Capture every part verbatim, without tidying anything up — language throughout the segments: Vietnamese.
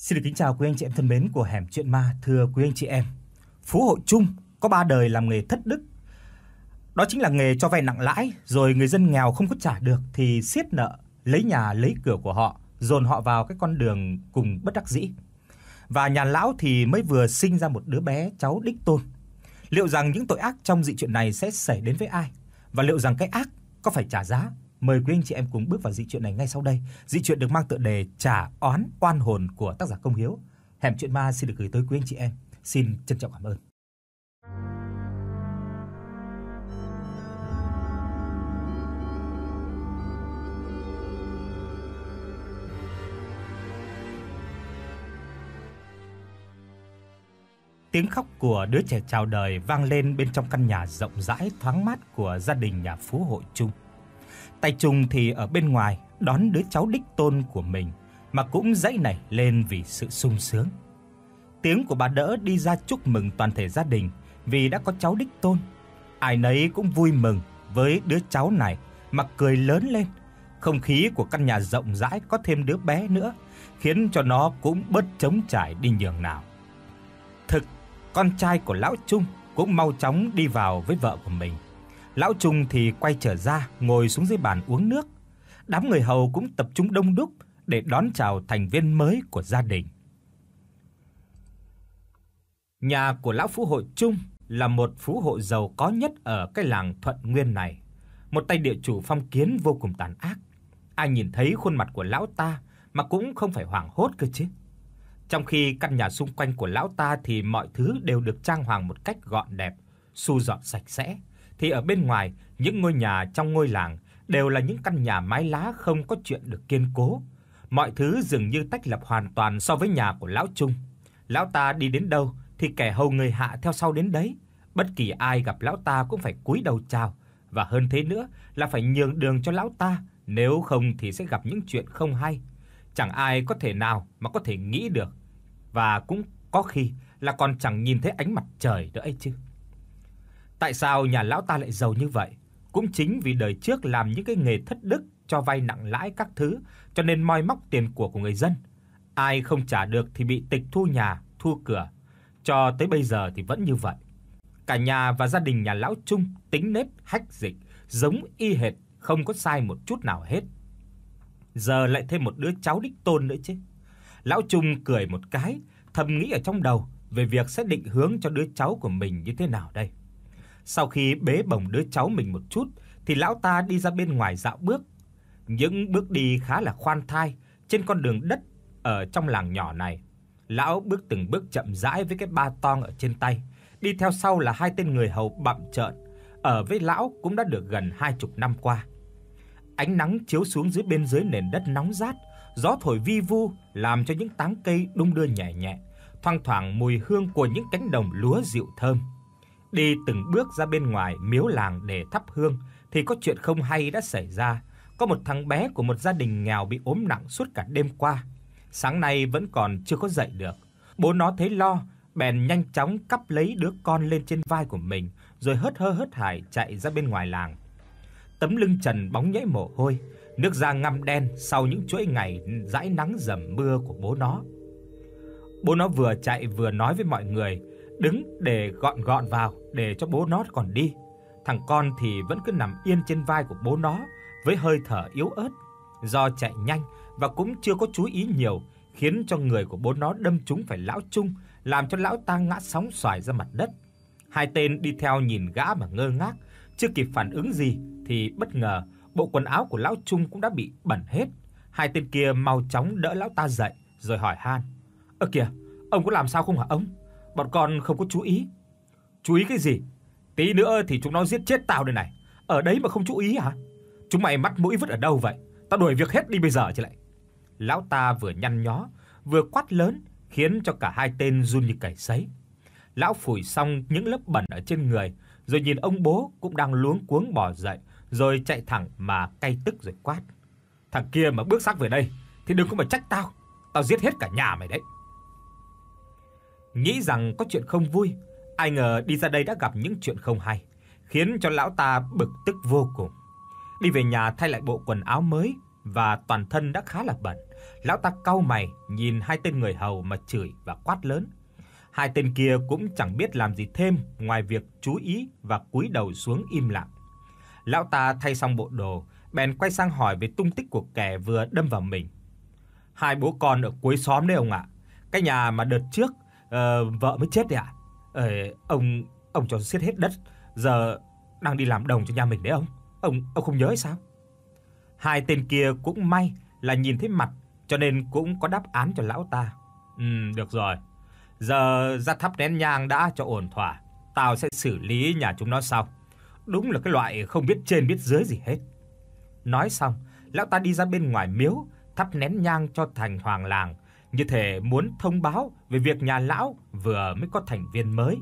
Xin được kính chào quý anh chị em thân mến của Hẻm Chuyện Ma. Thưa quý anh chị em, Phú Hội Chung có ba đời làm nghề thất đức. Đó chính là nghề cho vay nặng lãi, rồi người dân nghèo không có trả được thì siết nợ, lấy nhà lấy cửa của họ, dồn họ vào cái con đường cùng bất đắc dĩ. Và nhà lão thì mới vừa sinh ra một đứa bé cháu đích tôn. Liệu rằng những tội ác trong dị chuyện này sẽ xảy đến với ai? Và liệu rằng cái ác có phải trả giá? Mời quý anh chị em cùng bước vào dị chuyện này ngay sau đây. Dị chuyện được mang tựa đề Trả oán oan hồn của tác giả Công Hiếu. Hẻm Chuyện Ma xin được gửi tới quý anh chị em. Xin trân trọng cảm ơn. Tiếng khóc của đứa trẻ chào đời vang lên bên trong căn nhà rộng rãi thoáng mát của gia đình nhà Phú Hội Chung. Tay Chung thì ở bên ngoài đón đứa cháu đích tôn của mình mà cũng dãy nảy lên vì sự sung sướng. Tiếng của bà Đỡ đi ra chúc mừng toàn thể gia đình vì đã có cháu đích tôn. Ai nấy cũng vui mừng với đứa cháu này mà cười lớn lên. Không khí của căn nhà rộng rãi có thêm đứa bé nữa, khiến cho nó cũng bớt trống trải đi nhường nào. Thực, con trai của lão Chung cũng mau chóng đi vào với vợ của mình. Lão Chung thì quay trở ra, ngồi xuống dưới bàn uống nước. Đám người hầu cũng tập trung đông đúc để đón chào thành viên mới của gia đình. Nhà của lão Phú Hội Chung là một phú hộ giàu có nhất ở cái làng Thuận Nguyên này. Một tay địa chủ phong kiến vô cùng tàn ác. Ai nhìn thấy khuôn mặt của lão ta mà cũng không phải hoảng hốt cơ chứ. Trong khi căn nhà xung quanh của lão ta thì mọi thứ đều được trang hoàng một cách gọn đẹp, thu dọn sạch sẽ, thì ở bên ngoài, những ngôi nhà trong ngôi làng đều là những căn nhà mái lá không có chuyện được kiên cố. Mọi thứ dường như tách lập hoàn toàn so với nhà của lão Chung. Lão ta đi đến đâu thì kẻ hầu người hạ theo sau đến đấy. Bất kỳ ai gặp lão ta cũng phải cúi đầu chào, và hơn thế nữa là phải nhường đường cho lão ta, nếu không thì sẽ gặp những chuyện không hay. Chẳng ai có thể nào mà có thể nghĩ được, và cũng có khi là còn chẳng nhìn thấy ánh mặt trời nữa ấy chứ. Tại sao nhà lão ta lại giàu như vậy? Cũng chính vì đời trước làm những cái nghề thất đức, cho vay nặng lãi các thứ, cho nên moi móc tiền của của người dân. Ai không trả được thì bị tịch thu nhà, thu cửa. Cho tới bây giờ thì vẫn như vậy. Cả nhà và gia đình nhà lão Chung tính nết hách dịch giống y hệt, không có sai một chút nào hết. Giờ lại thêm một đứa cháu đích tôn nữa chứ. Lão Chung cười một cái, thầm nghĩ ở trong đầu về việc sẽ định hướng cho đứa cháu của mình như thế nào đây. Sau khi bế bổng đứa cháu mình một chút thì lão ta đi ra bên ngoài dạo bước. Những bước đi khá là khoan thai trên con đường đất ở trong làng nhỏ này. Lão bước từng bước chậm rãi với cái ba toang ở trên tay, đi theo sau là hai tên người hầu bặm trợn, ở với lão cũng đã được gần hai chục năm qua. Ánh nắng chiếu xuống dưới bên dưới nền đất nóng rát, gió thổi vi vu làm cho những tán cây đung đưa nhẹ nhẹ, thoang thoảng mùi hương của những cánh đồng lúa dịu thơm. Đi từng bước ra bên ngoài miếu làng để thắp hương thì có chuyện không hay đã xảy ra. Có một thằng bé của một gia đình nghèo bị ốm nặng suốt cả đêm qua. Sáng nay vẫn còn chưa có dậy được. Bố nó thấy lo, bèn nhanh chóng cắp lấy đứa con lên trên vai của mình, rồi hớt hơ hớt hải chạy ra bên ngoài làng. Tấm lưng trần bóng nhễ mồ hôi, nước da ngăm đen sau những chuỗi ngày dãi nắng dầm mưa của bố nó. Bố nó vừa chạy vừa nói với mọi người, đứng để gọn gọn vào để cho bố nó còn đi. Thằng con thì vẫn cứ nằm yên trên vai của bố nó với hơi thở yếu ớt. Do chạy nhanh và cũng chưa có chú ý nhiều, khiến cho người của bố nó đâm trúng phải lão Chung, làm cho lão ta ngã sóng xoài ra mặt đất. Hai tên đi theo nhìn gã mà ngơ ngác, chưa kịp phản ứng gì thì bất ngờ bộ quần áo của lão Chung cũng đã bị bẩn hết. Hai tên kia mau chóng đỡ lão ta dậy rồi hỏi han: "Ơ kìa, ông có làm sao không hả ông? Bọn con không có chú ý." "Chú ý cái gì? Tí nữa thì chúng nó giết chết tao đây này. Ở đấy mà không chú ý hả? Chúng mày mắt mũi vứt ở đâu vậy? Tao đuổi việc hết đi bây giờ chứ lại." Lão ta vừa nhăn nhó, vừa quát lớn, khiến cho cả hai tên run như cầy sấy. Lão phủi xong những lớp bẩn ở trên người, rồi nhìn ông bố cũng đang luống cuống bò dậy, rồi chạy thẳng mà cay tức rồi quát: "Thằng kia mà bước xác về đây thì đừng có mà trách tao, tao giết hết cả nhà mày đấy." Nghĩ rằng có chuyện không vui, ai ngờ đi ra đây đã gặp những chuyện không hay, khiến cho lão ta bực tức vô cùng. Đi về nhà thay lại bộ quần áo mới và toàn thân đã khá là bẩn, Lão ta cau mày nhìn hai tên người hầu mà chửi và quát lớn. Hai tên kia cũng chẳng biết làm gì thêm ngoài việc chú ý và cúi đầu xuống im lặng. Lão ta thay xong bộ đồ, bèn quay sang hỏi về tung tích của kẻ vừa đâm vào mình. Hai bố con ở cuối xóm đấy ông ạ. Cái nhà mà đợt trước uh, vợ mới chết đấy ạ. Ờ, ông ông cho xiết hết đất, giờ đang đi làm đồng cho nhà mình đấy ông. Ông ông không nhớ hay sao? Hai tên kia cũng may là nhìn thấy mặt, cho nên cũng có đáp án cho lão ta. Ừm, được rồi. Giờ ra thắp nén nhang đã cho ổn thỏa, tao sẽ xử lý nhà chúng nó sau. Đúng là cái loại không biết trên biết dưới gì hết. Nói xong, lão ta đi ra bên ngoài miếu, thắp nén nhang cho thành hoàng làng, như thể muốn thông báo về việc nhà lão vừa mới có thành viên mới.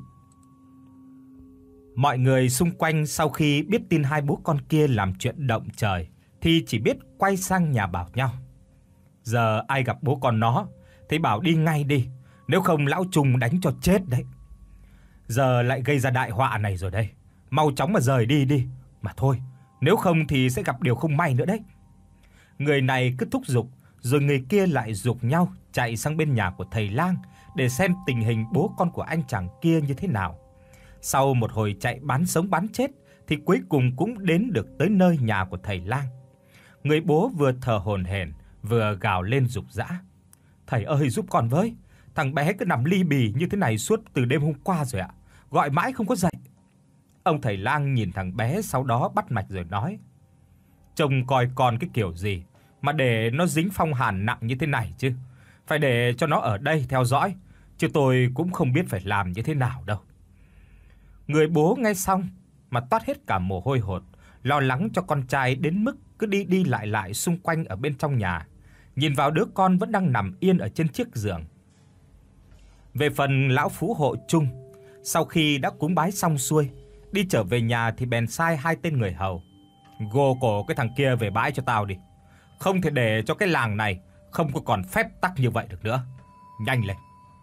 Mọi người xung quanh sau khi biết tin hai bố con kia làm chuyện động trời thì chỉ biết quay sang nhà bảo nhau. Giờ ai gặp bố con nó thì bảo đi ngay đi, nếu không lão Trung đánh cho chết đấy. Giờ lại gây ra đại họa này rồi đây, mau chóng mà rời đi đi, mà thôi, nếu không thì sẽ gặp điều không may nữa đấy. Người này cứ thúc giục, rồi người kia lại giục nhau chạy sang bên nhà của thầy lang để xem tình hình bố con của anh chàng kia như thế nào. Sau một hồi chạy bán sống bán chết thì cuối cùng cũng đến được tới nơi nhà của thầy lang. Người bố vừa thở hổn hển vừa gào lên rục rã. Thầy ơi giúp con với, thằng bé cứ nằm li bì như thế này suốt từ đêm hôm qua rồi ạ, gọi mãi không có dậy. Ông thầy lang nhìn thằng bé sau đó bắt mạch rồi nói: Trông coi con cái kiểu gì mà để nó dính phong hàn nặng như thế này chứ. Phải để cho nó ở đây theo dõi, chứ tôi cũng không biết phải làm như thế nào đâu. Người bố nghe xong mà toát hết cả mồ hôi hột, lo lắng cho con trai đến mức cứ đi đi lại lại xung quanh ở bên trong nhà, nhìn vào đứa con vẫn đang nằm yên ở trên chiếc giường. Về phần lão phú hộ Trung, sau khi đã cúng bái xong xuôi, đi trở về nhà thì bèn sai hai tên người hầu: "Gô cổ cái thằng kia về bãi cho tao đi. Không thể để cho cái làng này không có còn phép tắc như vậy được nữa. Nhanh lên."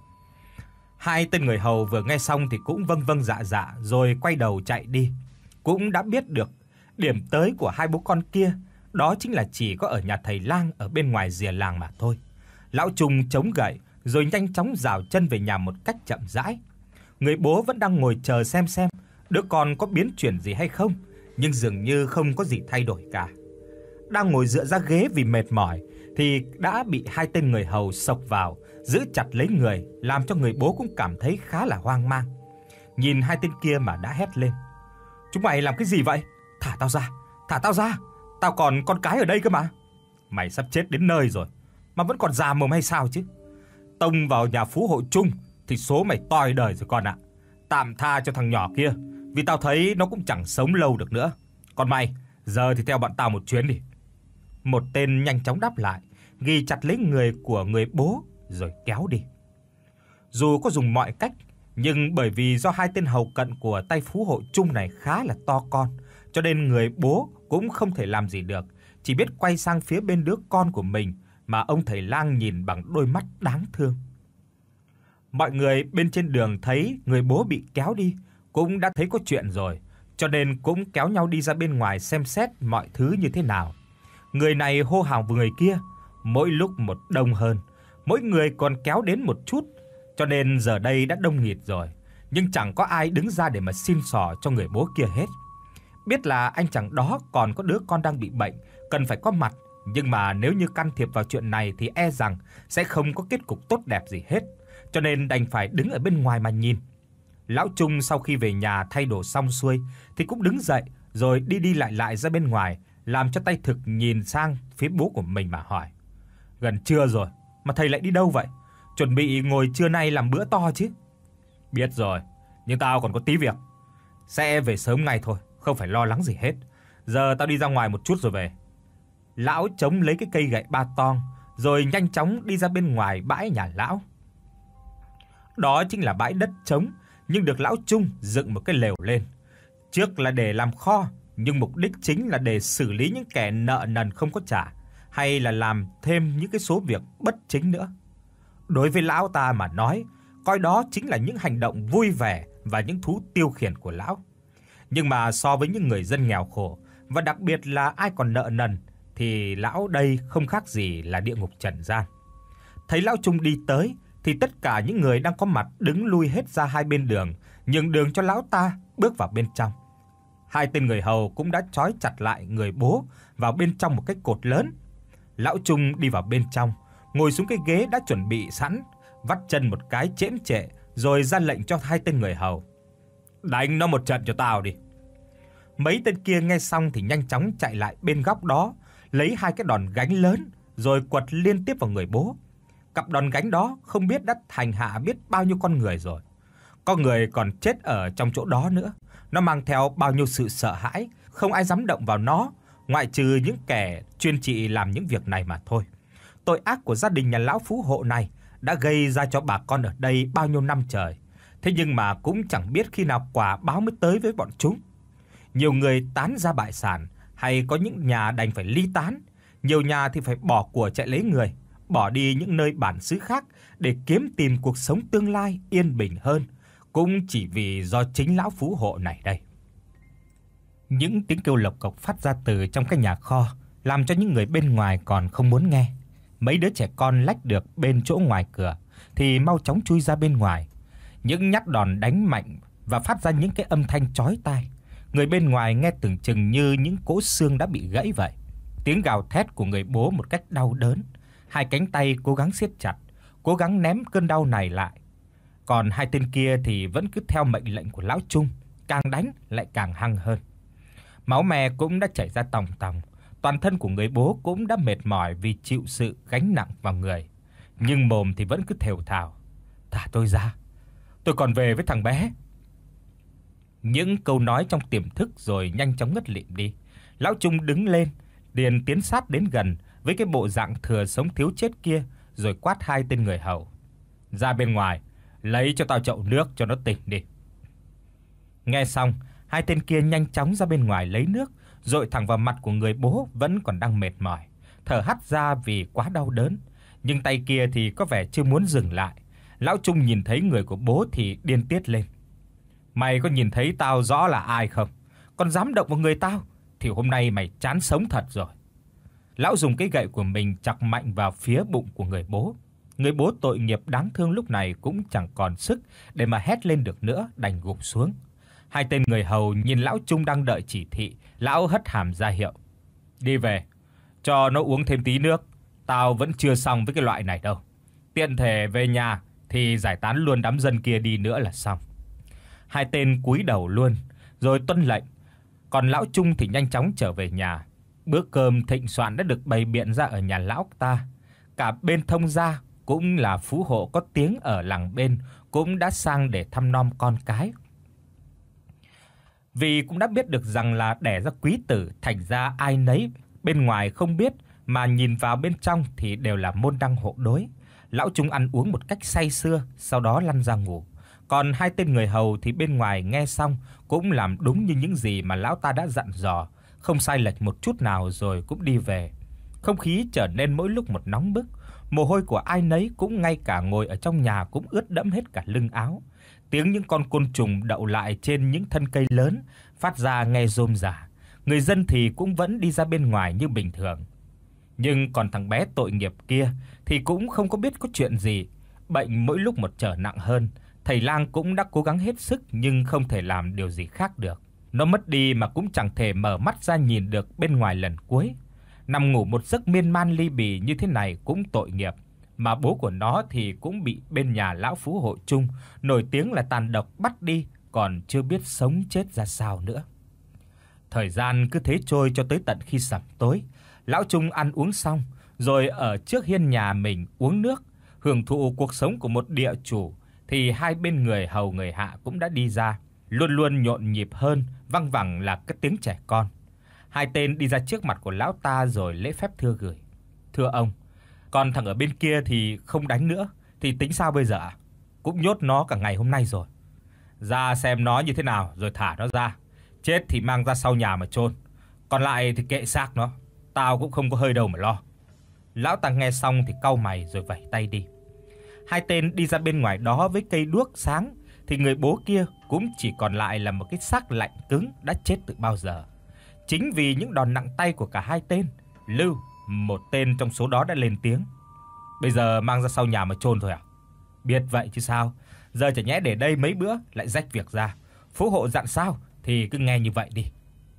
Hai tên người hầu vừa nghe xong thì cũng vâng vâng dạ dạ rồi quay đầu chạy đi. Cũng đã biết được điểm tới của hai bố con kia, đó chính là chỉ có ở nhà thầy lang ở bên ngoài rìa làng mà thôi. Lão Trung chống gậy rồi nhanh chóng rảo chân về nhà một cách chậm rãi. Người bố vẫn đang ngồi chờ xem xem đứa con có biến chuyển gì hay không, nhưng dường như không có gì thay đổi cả. Đang ngồi dựa ra ghế vì mệt mỏi thì đã bị hai tên người hầu xộc vào, giữ chặt lấy người, làm cho người bố cũng cảm thấy khá là hoang mang. Nhìn hai tên kia mà đã hét lên: "Chúng mày làm cái gì vậy? Thả tao ra, thả tao ra, tao còn con cái ở đây cơ mà." "Mày sắp chết đến nơi rồi mà vẫn còn già mồm hay sao chứ? Tông vào nhà phú hộ Trung thì số mày toi đời rồi con ạ. Tạm tha cho thằng nhỏ kia, vì tao thấy nó cũng chẳng sống lâu được nữa. Còn mày, giờ thì theo bọn tao một chuyến đi." Một tên nhanh chóng đáp lại, ghi chặt lấy người của người bố rồi kéo đi. Dù có dùng mọi cách, nhưng bởi vì do hai tên hầu cận của tay phú hộ Trung này khá là to con, cho nên người bố cũng không thể làm gì được, chỉ biết quay sang phía bên đứa con của mình mà ông thầy lang nhìn bằng đôi mắt đáng thương. Mọi người bên trên đường thấy người bố bị kéo đi cũng đã thấy có chuyện rồi, cho nên cũng kéo nhau đi ra bên ngoài xem xét mọi thứ như thế nào. Người này hô hào với người kia, mỗi lúc một đông hơn, mỗi người còn kéo đến một chút, cho nên giờ đây đã đông nghịt rồi, nhưng chẳng có ai đứng ra để mà xin xỏ cho người bố kia hết. Biết là anh chàng đó còn có đứa con đang bị bệnh, cần phải có mặt, nhưng mà nếu như can thiệp vào chuyện này thì e rằng sẽ không có kết cục tốt đẹp gì hết, cho nên đành phải đứng ở bên ngoài mà nhìn. Lão Trung sau khi về nhà thay đồ xong xuôi thì cũng đứng dậy rồi đi đi lại lại ra bên ngoài, làm cho tay Thực nhìn sang phía bố của mình mà hỏi: "Gần trưa rồi mà thầy lại đi đâu vậy? Chuẩn bị ngồi trưa nay làm bữa to chứ?" "Biết rồi, nhưng tao còn có tí việc, sẽ về sớm ngay thôi, không phải lo lắng gì hết. Giờ tao đi ra ngoài một chút rồi về." Lão chống lấy cái cây gậy ba tong rồi nhanh chóng đi ra bên ngoài bãi nhà lão. Đó chính là bãi đất trống, nhưng được lão Trung dựng một cái lều lên. Trước là để làm kho, nhưng mục đích chính là để xử lý những kẻ nợ nần không có trả, hay là làm thêm những cái số việc bất chính nữa. Đối với lão ta mà nói, coi đó chính là những hành động vui vẻ và những thú tiêu khiển của lão. Nhưng mà so với những người dân nghèo khổ, và đặc biệt là ai còn nợ nần, thì lão đây không khác gì là địa ngục trần gian. Thấy lão Trung đi tới thì tất cả những người đang có mặt đứng lui hết ra hai bên đường, nhường đường cho lão ta bước vào bên trong. Hai tên người hầu cũng đã trói chặt lại người bố vào bên trong một cái cột lớn. Lão Trung đi vào bên trong, ngồi xuống cái ghế đã chuẩn bị sẵn, vắt chân một cái chễm chệ rồi ra lệnh cho hai tên người hầu: "Đánh nó một trận cho tao đi." Mấy tên kia nghe xong thì nhanh chóng chạy lại bên góc đó, lấy hai cái đòn gánh lớn rồi quật liên tiếp vào người bố. Cặp đòn gánh đó không biết đã hành hạ biết bao nhiêu con người rồi. Có người còn chết ở trong chỗ đó nữa. Nó mang theo bao nhiêu sự sợ hãi, không ai dám động vào nó, ngoại trừ những kẻ chuyên trị làm những việc này mà thôi. Tội ác của gia đình nhà lão phú hộ này đã gây ra cho bà con ở đây bao nhiêu năm trời. Thế nhưng mà cũng chẳng biết khi nào quả báo mới tới với bọn chúng. Nhiều người tán ra bại sản, hay có những nhà đành phải ly tán, nhiều nhà thì phải bỏ của chạy lấy người, bỏ đi những nơi bản xứ khác để kiếm tìm cuộc sống tương lai yên bình hơn, cũng chỉ vì do chính lão phú hộ này đây. Những tiếng kêu lộc cộc phát ra từ trong cái nhà kho, làm cho những người bên ngoài còn không muốn nghe. Mấy đứa trẻ con lách được bên chỗ ngoài cửa thì mau chóng chui ra bên ngoài. Những nhát đòn đánh mạnh và phát ra những cái âm thanh chói tai. Người bên ngoài nghe tưởng chừng như những cỗ xương đã bị gãy vậy. Tiếng gào thét của người bố một cách đau đớn, hai cánh tay cố gắng siết chặt, cố gắng ném cơn đau này lại. Còn hai tên kia thì vẫn cứ theo mệnh lệnh của lão Trung, càng đánh lại càng hăng hơn. Máu me cũng đã chảy ra tòng tòng, toàn thân của người bố cũng đã mệt mỏi vì chịu sự gánh nặng vào người, nhưng mồm thì vẫn cứ thều thào: "Thả tôi ra, tôi còn về với thằng bé." Những câu nói trong tiềm thức rồi nhanh chóng ngất lịm đi. Lão Trung đứng lên, liền tiến sát đến gần với cái bộ dạng thừa sống thiếu chết kia, rồi quát hai tên người hầu: "Ra bên ngoài, lấy cho tao chậu nước cho nó tỉnh đi." Nghe xong, hai tên kia nhanh chóng ra bên ngoài lấy nước, dội thẳng vào mặt của người bố vẫn còn đang mệt mỏi, thở hắt ra vì quá đau đớn, nhưng tay kia thì có vẻ chưa muốn dừng lại. Lão Trung nhìn thấy người của bố thì điên tiết lên: "Mày có nhìn thấy tao rõ là ai không? Còn dám động vào người tao thì hôm nay mày chán sống thật rồi." Lão dùng cái gậy của mình chọc mạnh vào phía bụng của người bố. Người bố tội nghiệp đáng thương lúc này cũng chẳng còn sức để mà hét lên được nữa, đành gục xuống. Hai tên người hầu nhìn lão Trung đang đợi chỉ thị, lão hất hàm ra hiệu: "Đi về, cho nó uống thêm tí nước, tao vẫn chưa xong với cái loại này đâu. Tiện thể về nhà thì giải tán luôn đám dân kia đi nữa là xong." Hai tên cúi đầu luôn, rồi tuân lệnh. Còn lão Trung thì nhanh chóng trở về nhà. Bữa cơm thịnh soạn đã được bày biện ra ở nhà lão ta. Cả bên thông gia cũng là phú hộ có tiếng ở làng bên cũng đã sang để thăm nom con cái. Vì cũng đã biết được rằng là đẻ ra quý tử, thành ra ai nấy bên ngoài không biết, mà nhìn vào bên trong thì đều là môn đăng hộ đối. Lão Trung ăn uống một cách say sưa, sau đó lăn ra ngủ. Còn hai tên người hầu thì bên ngoài nghe xong cũng làm đúng như những gì mà lão ta đã dặn dò, không sai lệch một chút nào, rồi cũng đi về. Không khí trở nên mỗi lúc một nóng bức, mồ hôi của ai nấy cũng ngay cả ngồi ở trong nhà cũng ướt đẫm hết cả lưng áo. Tiếng những con côn trùng đậu lại trên những thân cây lớn phát ra nghe rôm rả. Người dân thì cũng vẫn đi ra bên ngoài như bình thường. Nhưng còn thằng bé tội nghiệp kia thì cũng không có biết có chuyện gì, bệnh mỗi lúc một trở nặng hơn. Thầy lang cũng đã cố gắng hết sức nhưng không thể làm điều gì khác được. Nó mất đi mà cũng chẳng thể mở mắt ra nhìn được bên ngoài lần cuối. Nằm ngủ một giấc miên man ly bì như thế này cũng tội nghiệp, mà bố của nó thì cũng bị bên nhà lão phú hộ Trung nổi tiếng là tàn độc bắt đi, còn chưa biết sống chết ra sao nữa. Thời gian cứ thế trôi cho tới tận khi sẩm tối. Lão Trung ăn uống xong rồi ở trước hiên nhà mình uống nước, hưởng thụ cuộc sống của một địa chủ, thì hai bên người hầu người hạ cũng đã đi ra, luôn luôn nhộn nhịp hơn, văng vẳng là cái tiếng trẻ con. Hai tên đi ra trước mặt của lão ta rồi lễ phép thưa gửi: "Thưa ông, còn thằng ở bên kia thì không đánh nữa, thì tính sao bây giờ ạ? Cũng nhốt nó cả ngày hôm nay rồi. Ra xem nó như thế nào rồi thả nó ra, chết thì mang ra sau nhà mà chôn, còn lại thì kệ xác nó, tao cũng không có hơi đâu mà lo." Lão ta nghe xong thì cau mày rồi vẫy tay đi. Hai tên đi ra bên ngoài đó với cây đuốc sáng, thì người bố kia cũng chỉ còn lại là một cái xác lạnh cứng đã chết từ bao giờ. Chính vì những đòn nặng tay của cả hai tên Lưu, một tên trong số đó đã lên tiếng. Bây giờ mang ra sau nhà mà chôn thôi à? Biết vậy chứ sao, giờ chả nhẽ để đây mấy bữa lại rách việc ra. Phú hộ dặn sao thì cứ nghe như vậy đi.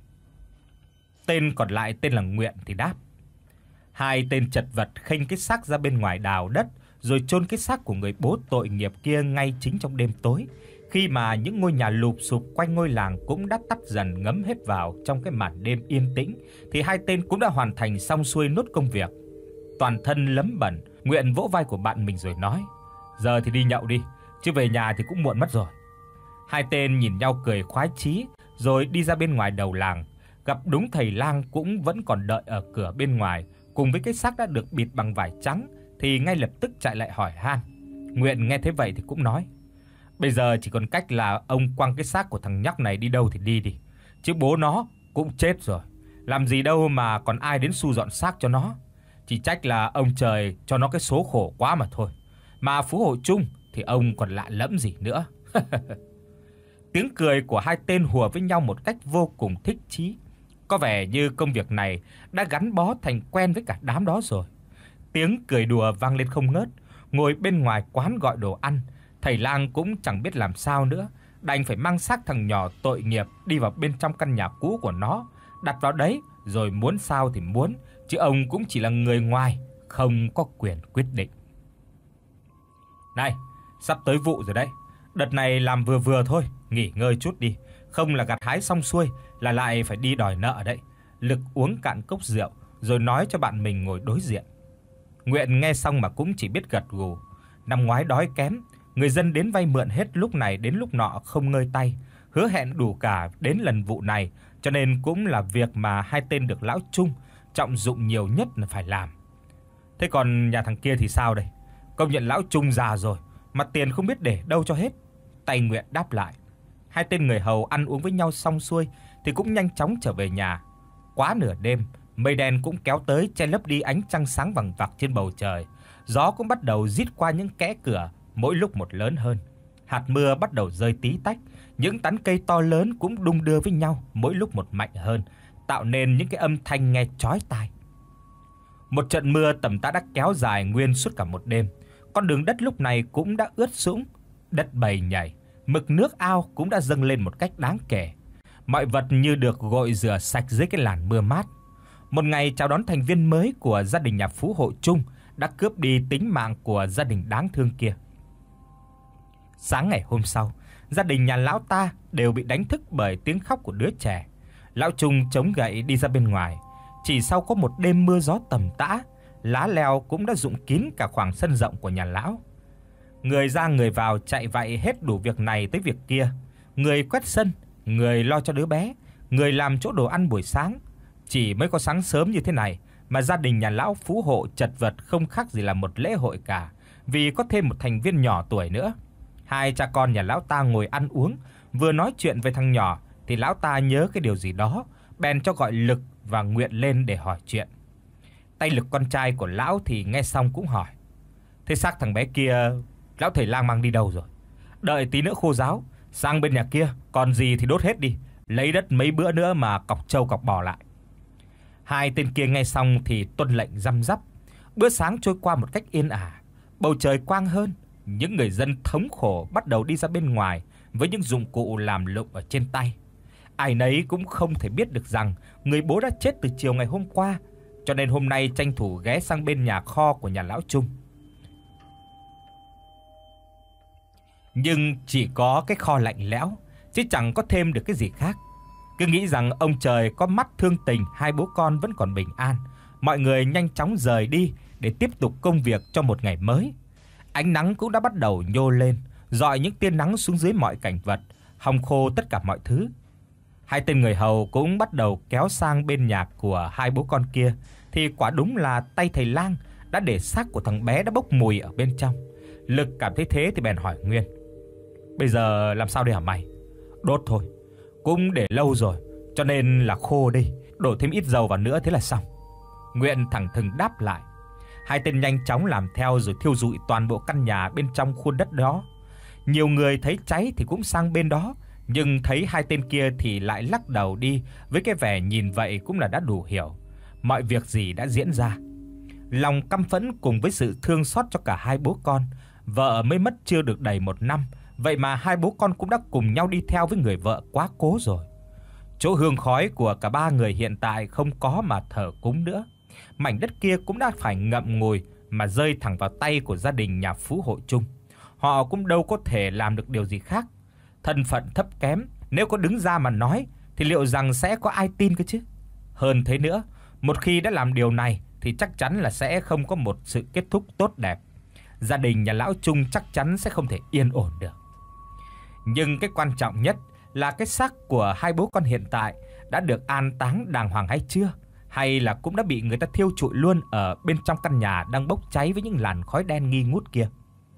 Tên còn lại tên là Nguyện thì đáp. Hai tên chật vật khênh cái xác ra bên ngoài đào đất, rồi chôn cái xác của người bố tội nghiệp kia ngay chính trong đêm tối. Khi mà những ngôi nhà lụp xụp quanh ngôi làng cũng đã tắt dần ngấm hết vào trong cái màn đêm yên tĩnh, thì hai tên cũng đã hoàn thành xong xuôi nốt công việc. Toàn thân lấm bẩn, Nguyện vỗ vai của bạn mình rồi nói: "Giờ thì đi nhậu đi, chứ về nhà thì cũng muộn mất rồi." Hai tên nhìn nhau cười khoái chí rồi đi ra bên ngoài đầu làng, gặp đúng thầy lang cũng vẫn còn đợi ở cửa bên ngoài, cùng với cái xác đã được bịt bằng vải trắng, thì ngay lập tức chạy lại hỏi han. Nguyện nghe thế vậy thì cũng nói: "Bây giờ chỉ còn cách là ông quăng cái xác của thằng nhóc này đi đâu thì đi đi, chứ bố nó cũng chết rồi, làm gì đâu mà còn ai đến xu dọn xác cho nó. Chỉ trách là ông trời cho nó cái số khổ quá mà thôi. Mà Phú Hộ Chung thì ông còn lạ lẫm gì nữa." Tiếng cười của hai tên hùa với nhau một cách vô cùng thích chí. Có vẻ như công việc này đã gắn bó thành quen với cả đám đó rồi. Tiếng cười đùa vang lên không ngớt. Ngồi bên ngoài quán gọi đồ ăn, thầy lang cũng chẳng biết làm sao nữa, đành phải mang xác thằng nhỏ tội nghiệp đi vào bên trong căn nhà cũ của nó, đặt vào đấy rồi muốn sao thì muốn, chứ ông cũng chỉ là người ngoài, không có quyền quyết định. Này, sắp tới vụ rồi đấy. Đợt này làm vừa vừa thôi, nghỉ ngơi chút đi, không là gặt hái xong xuôi là lại phải đi đòi nợ đấy. Lực uống cạn cốc rượu rồi nói cho bạn mình ngồi đối diện. Nguyện nghe xong mà cũng chỉ biết gật gù. Năm ngoái đói kém, người dân đến vay mượn hết lúc này đến lúc nọ không ngơi tay, hứa hẹn đủ cả đến lần vụ này, cho nên cũng là việc mà hai tên được lão Trung trọng dụng nhiều nhất là phải làm. Thế còn nhà thằng kia thì sao đây? Công nhận lão Trung già rồi mà tiền không biết để đâu cho hết. Tay Nguyện đáp lại. Hai tên người hầu ăn uống với nhau xong xuôi thì cũng nhanh chóng trở về nhà. Quá nửa đêm, mây đen cũng kéo tới che lấp đi ánh trăng sáng vằng vặc trên bầu trời. Gió cũng bắt đầu rít qua những kẽ cửa, mỗi lúc một lớn hơn. Hạt mưa bắt đầu rơi tí tách, những tán cây to lớn cũng đung đưa với nhau, mỗi lúc một mạnh hơn, tạo nên những cái âm thanh nghe chói tai. Một trận mưa tầm tã đã kéo dài nguyên suốt cả một đêm. Con đường đất lúc này cũng đã ướt sũng, đất bầy nhảy, mực nước ao cũng đã dâng lên một cách đáng kể. Mọi vật như được gội rửa sạch dưới cái làn mưa mát. Một ngày chào đón thành viên mới của gia đình nhà Phú Hộ Chung đã cướp đi tính mạng của gia đình đáng thương kia. Sáng ngày hôm sau, gia đình nhà lão ta đều bị đánh thức bởi tiếng khóc của đứa trẻ. Lão Trung chống gậy đi ra bên ngoài. Chỉ sau có một đêm mưa gió tầm tã, lá leo cũng đã rụng kín cả khoảng sân rộng của nhà lão. Người ra người vào chạy vạy hết đủ việc này tới việc kia, người quét sân, người lo cho đứa bé, người làm chỗ đồ ăn buổi sáng. Chỉ mới có sáng sớm như thế này mà gia đình nhà lão Phú Hộ chật vật không khác gì là một lễ hội cả, vì có thêm một thành viên nhỏ tuổi nữa. Hai cha con nhà lão ta ngồi ăn uống, vừa nói chuyện về thằng nhỏ thì lão ta nhớ cái điều gì đó, bèn cho gọi Lực và Nguyện lên để hỏi chuyện. Tay Lực con trai của lão thì nghe xong cũng hỏi: "Thế xác thằng bé kia lão thầy lang mang đi đâu rồi? Đợi tí nữa khô ráo, sang bên nhà kia, còn gì thì đốt hết đi, lấy đất mấy bữa nữa mà cọc trâu cọc bò lại." Hai tên kia nghe xong thì tuân lệnh răm rắp. Bữa sáng trôi qua một cách yên ả, bầu trời quang hơn, những người dân thống khổ bắt đầu đi ra bên ngoài với những dụng cụ làm lụng ở trên tay. Ai nấy cũng không thể biết được rằng người bố đã chết từ chiều ngày hôm qua, cho nên hôm nay tranh thủ ghé sang bên nhà kho của nhà lão Trung. Nhưng chỉ có cái kho lạnh lẽo, chứ chẳng có thêm được cái gì khác. Cứ nghĩ rằng ông trời có mắt thương tình hai bố con vẫn còn bình an, mọi người nhanh chóng rời đi để tiếp tục công việc cho một ngày mới. Ánh nắng cũng đã bắt đầu nhô lên, rọi những tia nắng xuống dưới mọi cảnh vật, hong khô tất cả mọi thứ. Hai tên người hầu cũng bắt đầu kéo sang bên nhà của hai bố con kia, thì quả đúng là tay thầy lang đã để xác của thằng bé đã bốc mùi ở bên trong. Lực cảm thấy thế thì bèn hỏi Nguyên: "Bây giờ làm sao đây hả mày?" "Đốt thôi, cũng để lâu rồi, cho nên là khô đi, đổ thêm ít dầu vào nữa thế là xong." Nguyện thẳng thừng đáp lại. Hai tên nhanh chóng làm theo rồi thiêu rụi toàn bộ căn nhà bên trong khuôn đất đó. Nhiều người thấy cháy thì cũng sang bên đó, nhưng thấy hai tên kia thì lại lắc đầu đi với cái vẻ nhìn vậy cũng là đã đủ hiểu. mọi việc gì đã diễn ra. Lòng căm phẫn cùng với sự thương xót cho cả hai bố con, vợ mới mất chưa được đầy một năm, vậy mà hai bố con cũng đã cùng nhau đi theo với người vợ quá cố rồi. Chỗ hương khói của cả ba người hiện tại không có mà thờ cúng nữa. Mảnh đất kia cũng đã phải ngậm ngùi mà rơi thẳng vào tay của gia đình nhà Phú Hộ Trung. Họ cũng đâu có thể làm được điều gì khác. Thân phận thấp kém, nếu có đứng ra mà nói thì liệu rằng sẽ có ai tin cơ chứ? Hơn thế nữa, một khi đã làm điều này thì chắc chắn là sẽ không có một sự kết thúc tốt đẹp. Gia đình nhà lão Trung chắc chắn sẽ không thể yên ổn được. Nhưng cái quan trọng nhất là cái xác của hai bố con hiện tại đã được an táng đàng hoàng hay chưa, hay là cũng đã bị người ta thiêu trụi luôn ở bên trong căn nhà đang bốc cháy với những làn khói đen nghi ngút kia.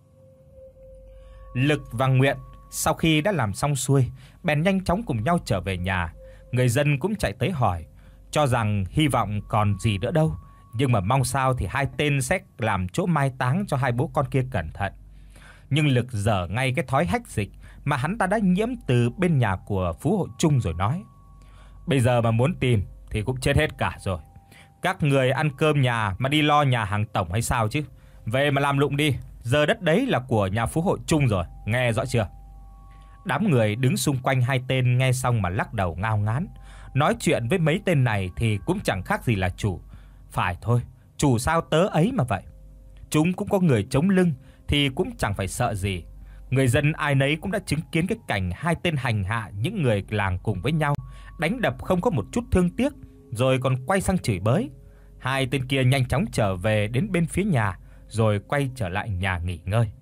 Lực và Nguyện sau khi đã làm xong xuôi, bèn nhanh chóng cùng nhau trở về nhà. Người dân cũng chạy tới hỏi, cho rằng hy vọng còn gì nữa đâu, nhưng mà mong sao thì hai tên sẽ làm chỗ mai táng cho hai bố con kia cẩn thận. Nhưng Lực dở ngay cái thói hách dịch mà hắn ta đã nhiễm từ bên nhà của Phú Hộ Trung rồi nói: "Bây giờ mà muốn tìm thì cũng chết hết cả rồi. Các người ăn cơm nhà mà đi lo nhà hàng tổng hay sao chứ? Về mà làm lụng đi, giờ đất đấy là của nhà Phú Hộ Trung rồi, nghe rõ chưa?" Đám người đứng xung quanh hai tên nghe xong mà lắc đầu ngao ngán. Nói chuyện với mấy tên này thì cũng chẳng khác gì là chủ. Phải thôi, chủ sao tớ ấy mà vậy. Chúng cũng có người chống lưng thì cũng chẳng phải sợ gì. Người dân ai nấy cũng đã chứng kiến cái cảnh hai tên hành hạ những người làng cùng với nhau, đánh đập không có một chút thương tiếc, rồi còn quay sang chửi bới. Hai tên kia nhanh chóng trở về đến bên phía nhà, rồi quay trở lại nhà nghỉ ngơi.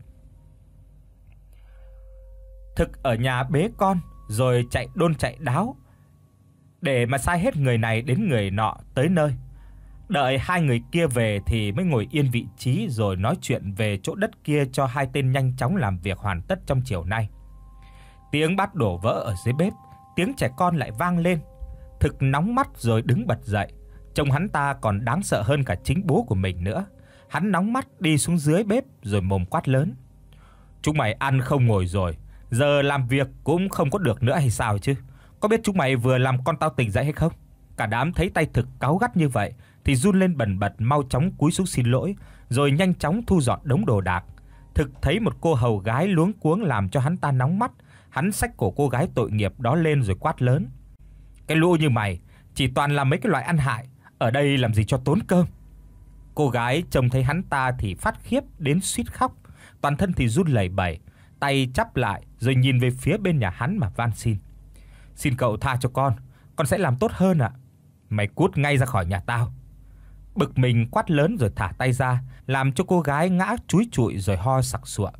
Thực ở nhà bế con, rồi chạy đôn chạy đáo để mà sai hết người này đến người nọ tới nơi. Đợi hai người kia về thì mới ngồi yên vị trí rồi nói chuyện về chỗ đất kia cho hai tên nhanh chóng làm việc hoàn tất trong chiều nay. Tiếng bát đổ vỡ ở dưới bếp, tiếng trẻ con lại vang lên. Thực nóng mắt rồi đứng bật dậy, trông hắn ta còn đáng sợ hơn cả chính bố của mình nữa. Hắn nóng mắt đi xuống dưới bếp rồi mồm quát lớn: "Chúng mày ăn không ngồi rồi, giờ làm việc cũng không có được nữa hay sao chứ? Có biết chúng mày vừa làm con tao tỉnh dậy hay không?" Cả đám thấy tay Thực cáu gắt như vậy thì run lên bần bật, mau chóng cúi xuống xin lỗi, rồi nhanh chóng thu dọn đống đồ đạc. Thực thấy một cô hầu gái luống cuống làm cho hắn ta nóng mắt, hắn xách cổ cô gái tội nghiệp đó lên rồi quát lớn: "Cái lũ như mày chỉ toàn là mấy cái loại ăn hại, ở đây làm gì cho tốn cơm." Cô gái trông thấy hắn ta thì phát khiếp đến suýt khóc, toàn thân thì run lẩy bẩy, tay chắp lại rồi nhìn về phía bên nhà hắn mà van xin: "Xin cậu tha cho con, con sẽ làm tốt hơn ạ." "Mày cút ngay ra khỏi nhà tao." Bực mình quát lớn rồi thả tay ra, làm cho cô gái ngã chúi chụi rồi ho sặc sụa.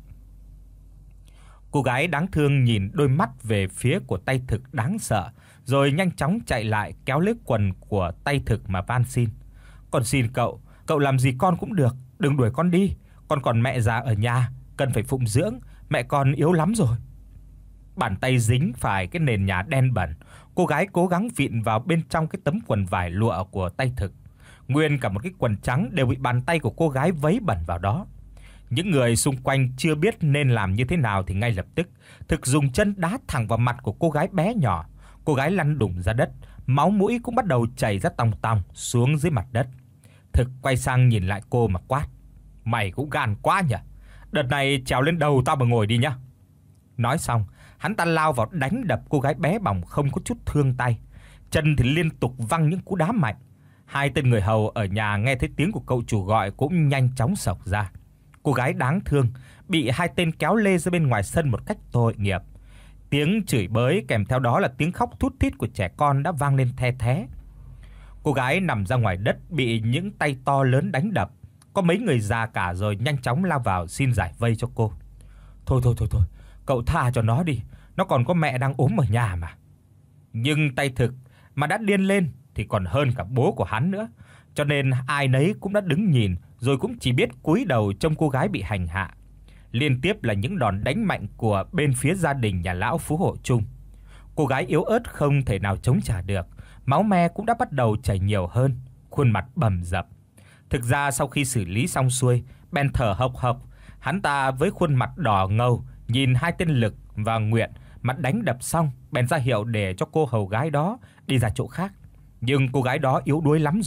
Cô gái đáng thương nhìn đôi mắt về phía của tay Thực đáng sợ, rồi nhanh chóng chạy lại kéo lấy quần của tay Thực mà van xin: "Con xin cậu, cậu làm gì con cũng được, đừng đuổi con đi, con còn mẹ già ở nhà, cần phải phụng dưỡng, mẹ con yếu lắm rồi." Bàn tay dính phải cái nền nhà đen bẩn, cô gái cố gắng vịn vào bên trong cái tấm quần vải lụa của tay Thực. Nguyên cả một cái quần trắng đều bị bàn tay của cô gái vấy bẩn vào đó. Những người xung quanh chưa biết nên làm như thế nào thì ngay lập tức Thực dùng chân đá thẳng vào mặt của cô gái bé nhỏ. Cô gái lăn đùng ra đất, máu mũi cũng bắt đầu chảy ra tòng tòng xuống dưới mặt đất. Thực quay sang nhìn lại cô mà quát: "Mày cũng gan quá nhỉ? Đợt này trèo lên đầu tao mà ngồi đi nhá." Nói xong, hắn ta lao vào đánh đập cô gái bé bỏng không có chút thương tay, chân thì liên tục văng những cú đá mạnh. Hai tên người hầu ở nhà nghe thấy tiếng của cậu chủ gọi cũng nhanh chóng xộc ra. Cô gái đáng thương bị hai tên kéo lê ra bên ngoài sân một cách tội nghiệp. Tiếng chửi bới kèm theo đó là tiếng khóc thút thít của trẻ con đã vang lên the thé. Cô gái nằm ra ngoài đất bị những tay to lớn đánh đập. Có mấy người già cả rồi nhanh chóng lao vào xin giải vây cho cô. "Thôi thôi thôi thôi, cậu tha cho nó đi, nó còn có mẹ đang ốm ở nhà mà." Nhưng tay Thực mà đã điên lên thì còn hơn cả bố của hắn nữa, cho nên ai nấy cũng đã đứng nhìn rồi cũng chỉ biết cúi đầu trông cô gái bị hành hạ. Liên tiếp là những đòn đánh mạnh của bên phía gia đình nhà lão Phú Hộ Trung. Cô gái yếu ớt không thể nào chống trả được, máu me cũng đã bắt đầu chảy nhiều hơn, khuôn mặt bầm dập. Thực ra sau khi xử lý xong xuôi, bèn thở hộc hộc, hắn ta với khuôn mặt đỏ ngầu nhìn hai tên Lực và Nguyện mà đánh đập xong, bèn ra hiệu để cho cô hầu gái đó đi ra chỗ khác. Nhưng cô gái đó yếu đuối lắm rồi,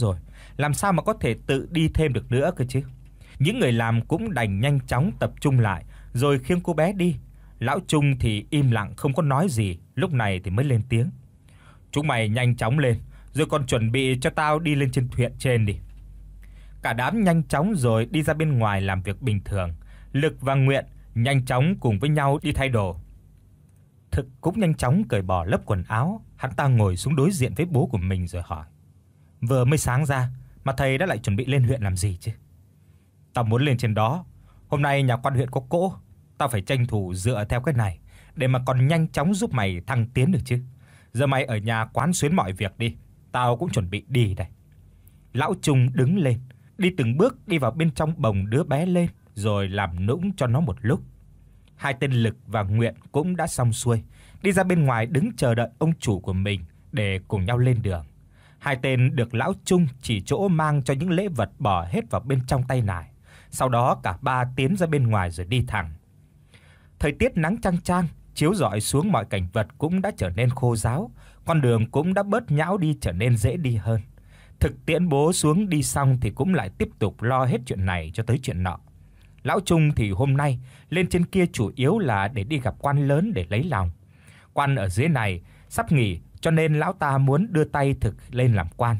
làm sao mà có thể tự đi thêm được nữa cơ chứ. Những người làm cũng đành nhanh chóng tập trung lại rồi khiêng cô bé đi. Lão Trung thì im lặng không có nói gì, lúc này thì mới lên tiếng. Chúng mày nhanh chóng lên, rồi còn chuẩn bị cho tao đi lên trên thuyền trên đi. Cả đám nhanh chóng rồi đi ra bên ngoài làm việc bình thường. Lực và Nguyện nhanh chóng cùng với nhau đi thay đồ. Thực cũng nhanh chóng cởi bỏ lớp quần áo, hắn ta ngồi xuống đối diện với bố của mình rồi hỏi: "Vừa mới sáng ra mà thầy đã lại chuẩn bị lên huyện làm gì chứ?" "Tao muốn lên trên đó, hôm nay nhà quan huyện có cỗ, tao phải tranh thủ dựa theo cái này để mà còn nhanh chóng giúp mày thăng tiến được chứ. Giờ mày ở nhà quán xuyến mọi việc đi, tao cũng chuẩn bị đi đây." Lão Trung đứng lên, đi từng bước đi vào bên trong bồng đứa bé lên rồi làm nũng cho nó một lúc. Hai tên Lực và Nguyện cũng đã xong xuôi, đi ra bên ngoài đứng chờ đợi ông chủ của mình để cùng nhau lên đường. Hai tên được lão Trung chỉ chỗ mang cho những lễ vật bỏ hết vào bên trong tay nải. Sau đó cả ba tiến ra bên ngoài rồi đi thẳng. Thời tiết nắng chang chang chiếu rọi xuống, mọi cảnh vật cũng đã trở nên khô ráo, con đường cũng đã bớt nhão đi trở nên dễ đi hơn. Thực tiễn bố xuống đi xong thì cũng lại tiếp tục lo hết chuyện này cho tới chuyện nọ. Lão Trung thì hôm nay lên trên kia chủ yếu là để đi gặp quan lớn để lấy lòng. Quan ở dưới này sắp nghỉ cho nên lão ta muốn đưa tay thực lên làm quan.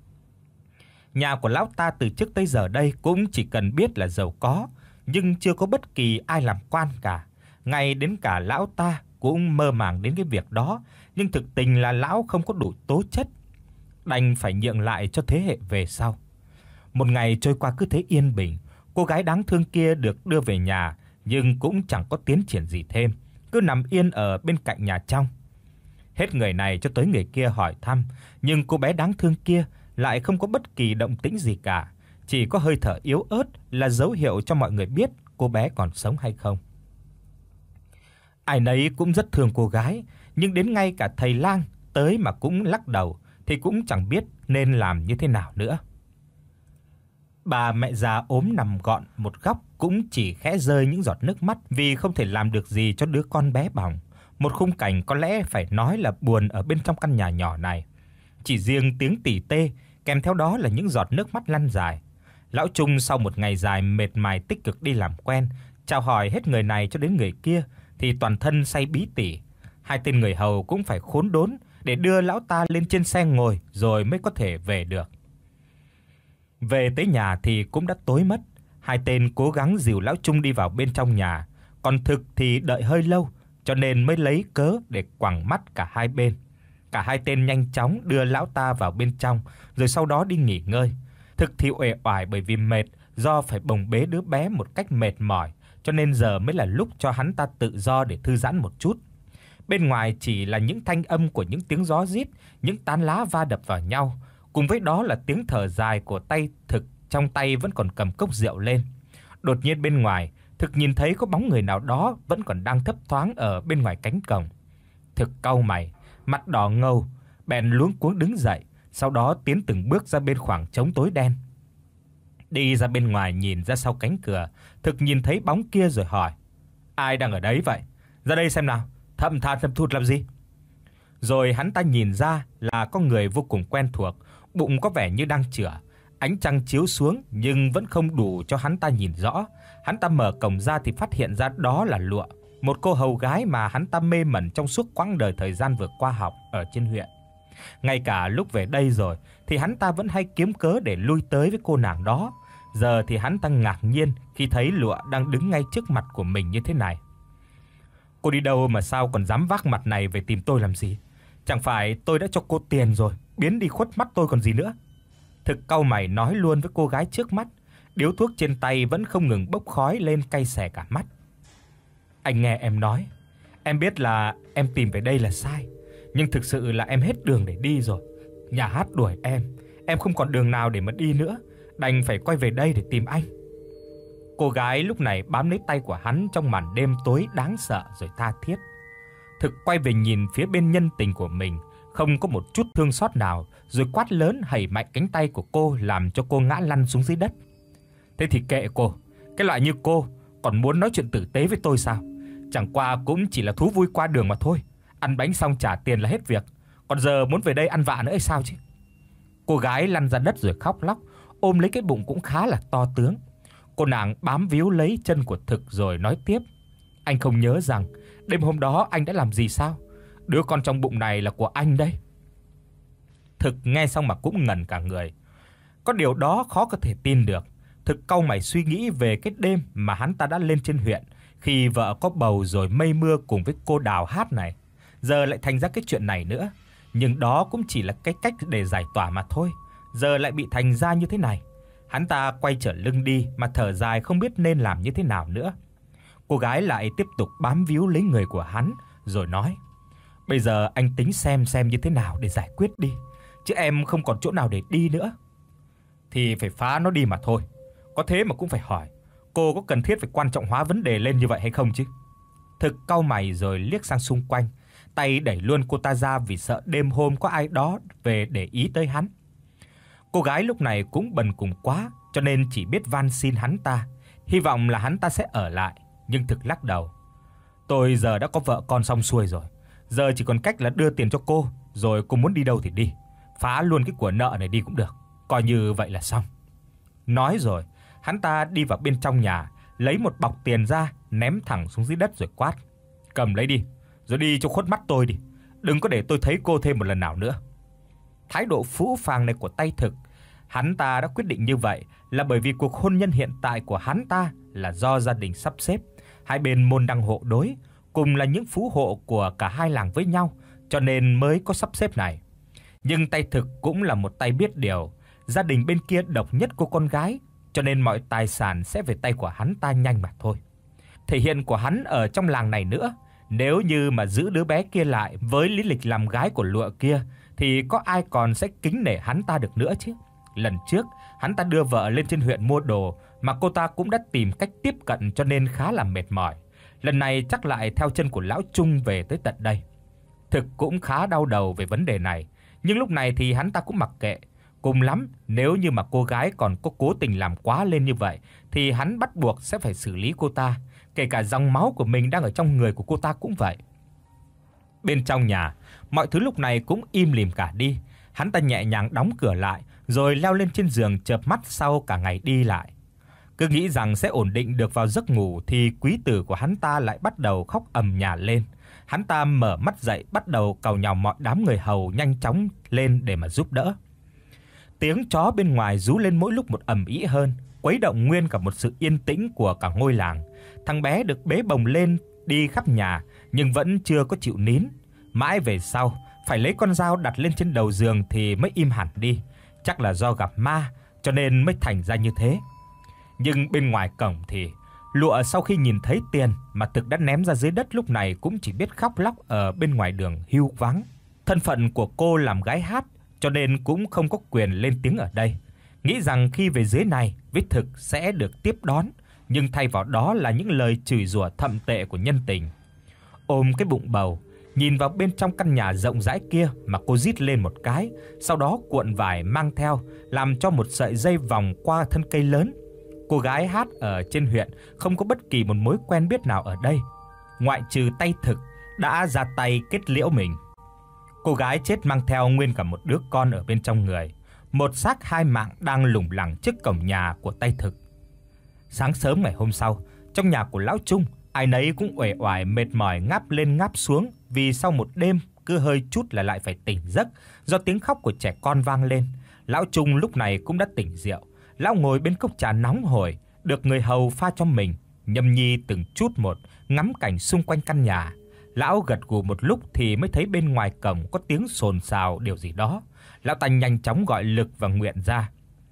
Nhà của lão ta từ trước tới giờ đây cũng chỉ cần biết là giàu có, nhưng chưa có bất kỳ ai làm quan cả. Ngay đến cả lão ta cũng mơ màng đến cái việc đó, nhưng thực tình là lão không có đủ tố chất, đành phải nhượng lại cho thế hệ về sau. Một ngày trôi qua cứ thế yên bình, cô gái đáng thương kia được đưa về nhà nhưng cũng chẳng có tiến triển gì thêm, cứ nằm yên ở bên cạnh nhà trong. Hết người này cho tới người kia hỏi thăm, nhưng cô bé đáng thương kia lại không có bất kỳ động tĩnh gì cả, chỉ có hơi thở yếu ớt là dấu hiệu cho mọi người biết cô bé còn sống hay không. Ai nấy cũng rất thương cô gái, nhưng đến ngay cả thầy lang tới mà cũng lắc đầu thì cũng chẳng biết nên làm như thế nào nữa. Bà mẹ già ốm nằm gọn một góc cũng chỉ khẽ rơi những giọt nước mắt vì không thể làm được gì cho đứa con bé bỏng. Một khung cảnh có lẽ phải nói là buồn ở bên trong căn nhà nhỏ này. Chỉ riêng tiếng tỉ tê, kèm theo đó là những giọt nước mắt lăn dài. Lão Trung sau một ngày dài mệt mài tích cực đi làm quen, chào hỏi hết người này cho đến người kia thì toàn thân say bí tỉ. Hai tên người hầu cũng phải khốn đốn để đưa lão ta lên trên xe ngồi rồi mới có thể về được. Về tới nhà thì cũng đã tối mất. Hai tên cố gắng dìu lão Trung đi vào bên trong nhà, còn Thực thì đợi hơi lâu cho nên mới lấy cớ để quẳng mắt cả hai bên. Cả hai tên nhanh chóng đưa lão ta vào bên trong rồi sau đó đi nghỉ ngơi. Thực thì uể oải bởi vì mệt do phải bồng bế đứa bé một cách mệt mỏi, cho nên giờ mới là lúc cho hắn ta tự do để thư giãn một chút. Bên ngoài chỉ là những thanh âm của những tiếng gió rít, những tán lá va đập vào nhau, cùng với đó là tiếng thở dài của tay Thực trong tay vẫn còn cầm cốc rượu lên. Đột nhiên bên ngoài, Thực nhìn thấy có bóng người nào đó vẫn còn đang thấp thoáng ở bên ngoài cánh cổng. Thực cau mày, mặt đỏ ngầu, bèn luống cuống đứng dậy, sau đó tiến từng bước ra bên khoảng trống tối đen. Đi ra bên ngoài nhìn ra sau cánh cửa, Thực nhìn thấy bóng kia rồi hỏi: "Ai đang ở đấy vậy? Ra đây xem nào, thầm than thầm thụt làm gì?" Rồi hắn ta nhìn ra là có người vô cùng quen thuộc, bụng có vẻ như đang chữa. Ánh trăng chiếu xuống nhưng vẫn không đủ cho hắn ta nhìn rõ. Hắn ta mở cổng ra thì phát hiện ra đó là Lụa, một cô hầu gái mà hắn ta mê mẩn trong suốt quãng đời thời gian vừa qua học ở trên huyện. Ngay cả lúc về đây rồi thì hắn ta vẫn hay kiếm cớ để lui tới với cô nàng đó. Giờ thì hắn ta ngạc nhiên khi thấy Lụa đang đứng ngay trước mặt của mình như thế này. "Cô đi đâu mà sao còn dám vác mặt này về tìm tôi làm gì? Chẳng phải tôi đã cho cô tiền rồi, biến đi khuất mắt tôi còn gì nữa?" Thực cau mày nói luôn với cô gái trước mắt, điếu thuốc trên tay vẫn không ngừng bốc khói lên cay xè cả mắt. "Anh nghe em nói, em biết là em tìm về đây là sai, nhưng thực sự là em hết đường để đi rồi. Nhà hát đuổi em, em không còn đường nào để mà đi nữa, đành phải quay về đây để tìm anh." Cô gái lúc này bám lấy tay của hắn trong màn đêm tối đáng sợ rồi tha thiết. Thực quay về nhìn phía bên nhân tình của mình, không có một chút thương xót nào, rồi quát lớn hẩy mạnh cánh tay của cô làm cho cô ngã lăn xuống dưới đất. "Thế thì kệ cô, cái loại như cô còn muốn nói chuyện tử tế với tôi sao? Chẳng qua cũng chỉ là thú vui qua đường mà thôi, ăn bánh xong trả tiền là hết việc, còn giờ muốn về đây ăn vạ nữa hay sao chứ?" Cô gái lăn ra đất rồi khóc lóc, ôm lấy cái bụng cũng khá là to tướng. Cô nàng bám víu lấy chân của Thực rồi nói tiếp: "Anh không nhớ rằng đêm hôm đó anh đã làm gì sao? Đứa con trong bụng này là của anh đấy." Thực nghe xong mà cũng ngẩn cả người. Có điều đó khó có thể tin được. Thực cau mày suy nghĩ về cái đêm mà hắn ta đã lên trên huyện khi vợ có bầu rồi mây mưa cùng với cô Đào hát này. Giờ lại thành ra cái chuyện này nữa. Nhưng đó cũng chỉ là cái cách để giải tỏa mà thôi. Giờ lại bị thành ra như thế này. Hắn ta quay trở lưng đi mà thở dài không biết nên làm như thế nào nữa. Cô gái lại tiếp tục bám víu lấy người của hắn rồi nói: "Bây giờ anh tính xem xem như thế nào để giải quyết đi, chứ em không còn chỗ nào để đi nữa." "Thì phải phá nó đi mà thôi. Có thế mà cũng phải hỏi, cô có cần thiết phải quan trọng hóa vấn đề lên như vậy hay không chứ?" Thực cau mày rồi liếc sang xung quanh, tay đẩy luôn cô ta ra vì sợ đêm hôm có ai đó về để ý tới hắn. Cô gái lúc này cũng bần cùng quá, cho nên chỉ biết van xin hắn ta, hy vọng là hắn ta sẽ ở lại, nhưng Thực lắc đầu. "Tôi giờ đã có vợ con xong xuôi rồi, giờ chỉ còn cách là đưa tiền cho cô, rồi cô muốn đi đâu thì đi, phá luôn cái của nợ này đi cũng được, coi như vậy là xong." Nói rồi, hắn ta đi vào bên trong nhà, lấy một bọc tiền ra, ném thẳng xuống dưới đất rồi quát: "Cầm lấy đi, rồi đi cho khuất mắt tôi đi, đừng có để tôi thấy cô thêm một lần nào nữa." Thái độ phũ phàng này của tay Thực, hắn ta đã quyết định như vậy là bởi vì cuộc hôn nhân hiện tại của hắn ta là do gia đình sắp xếp, hai bên môn đăng hộ đối, cùng là những phú hộ của cả hai làng với nhau, cho nên mới có sắp xếp này. Nhưng tay Thực cũng là một tay biết điều, gia đình bên kia độc nhất cô con gái, cho nên mọi tài sản sẽ về tay của hắn ta nhanh mà thôi. Thể hiện của hắn ở trong làng này nữa, nếu như mà giữ đứa bé kia lại với lý lịch làm gái của Lụa kia thì có ai còn sẽ kính nể hắn ta được nữa chứ. Lần trước, hắn ta đưa vợ lên trên huyện mua đồ mà cô ta cũng đã tìm cách tiếp cận cho nên khá là mệt mỏi. Lần này chắc lại theo chân của lão Trung về tới tận đây. Thực cũng khá đau đầu về vấn đề này, nhưng lúc này thì hắn ta cũng mặc kệ. Cùng lắm, nếu như mà cô gái còn có cố tình làm quá lên như vậy thì hắn bắt buộc sẽ phải xử lý cô ta, kể cả dòng máu của mình đang ở trong người của cô ta cũng vậy. Bên trong nhà, mọi thứ lúc này cũng im lìm cả đi. Hắn ta nhẹ nhàng đóng cửa lại rồi leo lên trên giường chợp mắt sau cả ngày đi lại. Cứ nghĩ rằng sẽ ổn định được vào giấc ngủ thì quý tử của hắn ta lại bắt đầu khóc ầm nhả lên. Hắn ta mở mắt dậy bắt đầu càu nhàu mọi đám người hầu nhanh chóng lên để mà giúp đỡ. Tiếng chó bên ngoài rú lên mỗi lúc một ầm ĩ hơn, quấy động nguyên cả một sự yên tĩnh của cả ngôi làng. Thằng bé được bế bồng lên đi khắp nhà nhưng vẫn chưa có chịu nín. Mãi về sau, phải lấy con dao đặt lên trên đầu giường thì mới im hẳn đi. Chắc là do gặp ma cho nên mới thành ra như thế. Nhưng bên ngoài cổng thì Lụa sau khi nhìn thấy tiền mà Thực đã ném ra dưới đất lúc này cũng chỉ biết khóc lóc ở bên ngoài đường hiu vắng. Thân phận của cô làm gái hát cho nên cũng không có quyền lên tiếng ở đây. Nghĩ rằng khi về dưới này, với Thực sẽ được tiếp đón, nhưng thay vào đó là những lời chửi rủa thậm tệ của nhân tình. Ôm cái bụng bầu, nhìn vào bên trong căn nhà rộng rãi kia mà cô rít lên một cái, sau đó cuộn vải mang theo, làm cho một sợi dây vòng qua thân cây lớn. Cô gái hát ở trên huyện không có bất kỳ một mối quen biết nào ở đây, ngoại trừ tay Thực đã ra tay kết liễu mình. Cô gái chết mang theo nguyên cả một đứa con ở bên trong người, một xác hai mạng đang lủng lẳng trước cổng nhà của tay Thực. Sáng sớm ngày hôm sau, trong nhà của lão Trung, ai nấy cũng uể oải mệt mỏi ngáp lên ngáp xuống vì sau một đêm cứ hơi chút là lại phải tỉnh giấc do tiếng khóc của trẻ con vang lên. Lão Trung lúc này cũng đã tỉnh rượu, lão ngồi bên cốc trà nóng hổi được người hầu pha cho mình, nhâm nhi từng chút một ngắm cảnh xung quanh căn nhà. Lão gật gù một lúc thì mới thấy bên ngoài cổng có tiếng xồn xào điều gì đó. Lão ta nhanh chóng gọi Lực và Nguyện ra.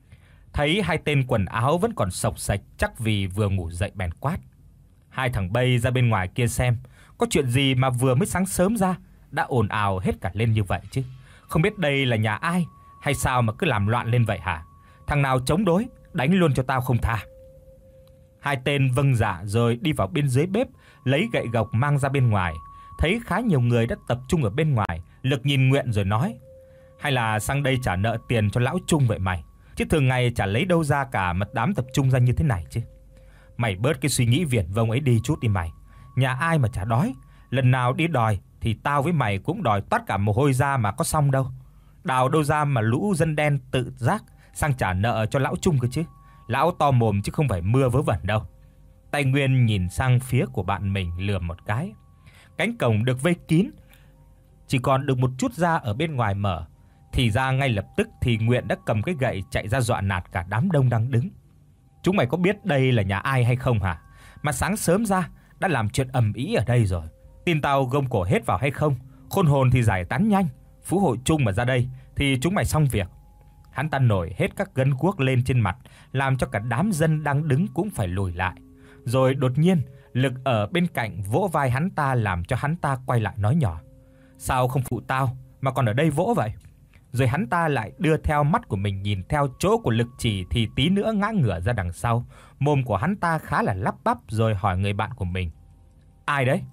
Thấy hai tên quần áo vẫn còn xộc xệch chắc vì vừa ngủ dậy bèn quát: "Hai thằng bay ra bên ngoài kia xem, có chuyện gì mà vừa mới sáng sớm ra đã ồn ào hết cả lên như vậy chứ? Không biết đây là nhà ai hay sao mà cứ làm loạn lên vậy hả? Thằng nào chống đối, đánh luôn cho tao không tha." Hai tên vâng dạ rồi đi vào bên dưới bếp, lấy gậy gộc mang ra bên ngoài. Thấy khá nhiều người đã tập trung ở bên ngoài, Lực nhìn Nguyện rồi nói: "Hay là sang đây trả nợ tiền cho lão Trung vậy mày? Chứ thường ngày chả lấy đâu ra cả mà đám tập trung ra như thế này chứ. Mày bớt cái suy nghĩ viển vông ấy đi chút đi mày. Nhà ai mà chả đói, lần nào đi đòi thì tao với mày cũng đòi toát cả mồ hôi ra mà có xong đâu. Đào đâu ra mà lũ dân đen tự giác sang trả nợ cho lão Trung cơ chứ. Lão to mồm chứ không phải mưa vớ vẩn đâu. Tay Nguyên nhìn sang phía của bạn mình lườm một cái. Cánh cổng được vây kín, chỉ còn được một chút ra ở bên ngoài mở. Thì ra ngay lập tức thì Nguyện đã cầm cái gậy chạy ra dọa nạt cả đám đông đang đứng. Chúng mày có biết đây là nhà ai hay không hả? Mà sáng sớm ra đã làm chuyện ầm ĩ ở đây rồi. Tin tao gông cổ hết vào hay không? Khôn hồn thì giải tán nhanh. Phú hội chung mà ra đây thì chúng mày xong việc. Hắn ta nổi hết các gân guốc lên trên mặt, làm cho cả đám dân đang đứng cũng phải lùi lại. Rồi đột nhiên, Lực ở bên cạnh vỗ vai hắn ta làm cho hắn ta quay lại nói nhỏ: "Sao không phụ tao mà còn ở đây vỗ vậy?" Rồi hắn ta lại đưa theo mắt của mình nhìn theo chỗ của Lực chỉ thì tí nữa ngã ngửa ra đằng sau. Mồm của hắn ta khá là lắp bắp rồi hỏi người bạn của mình: "Ai đấy?"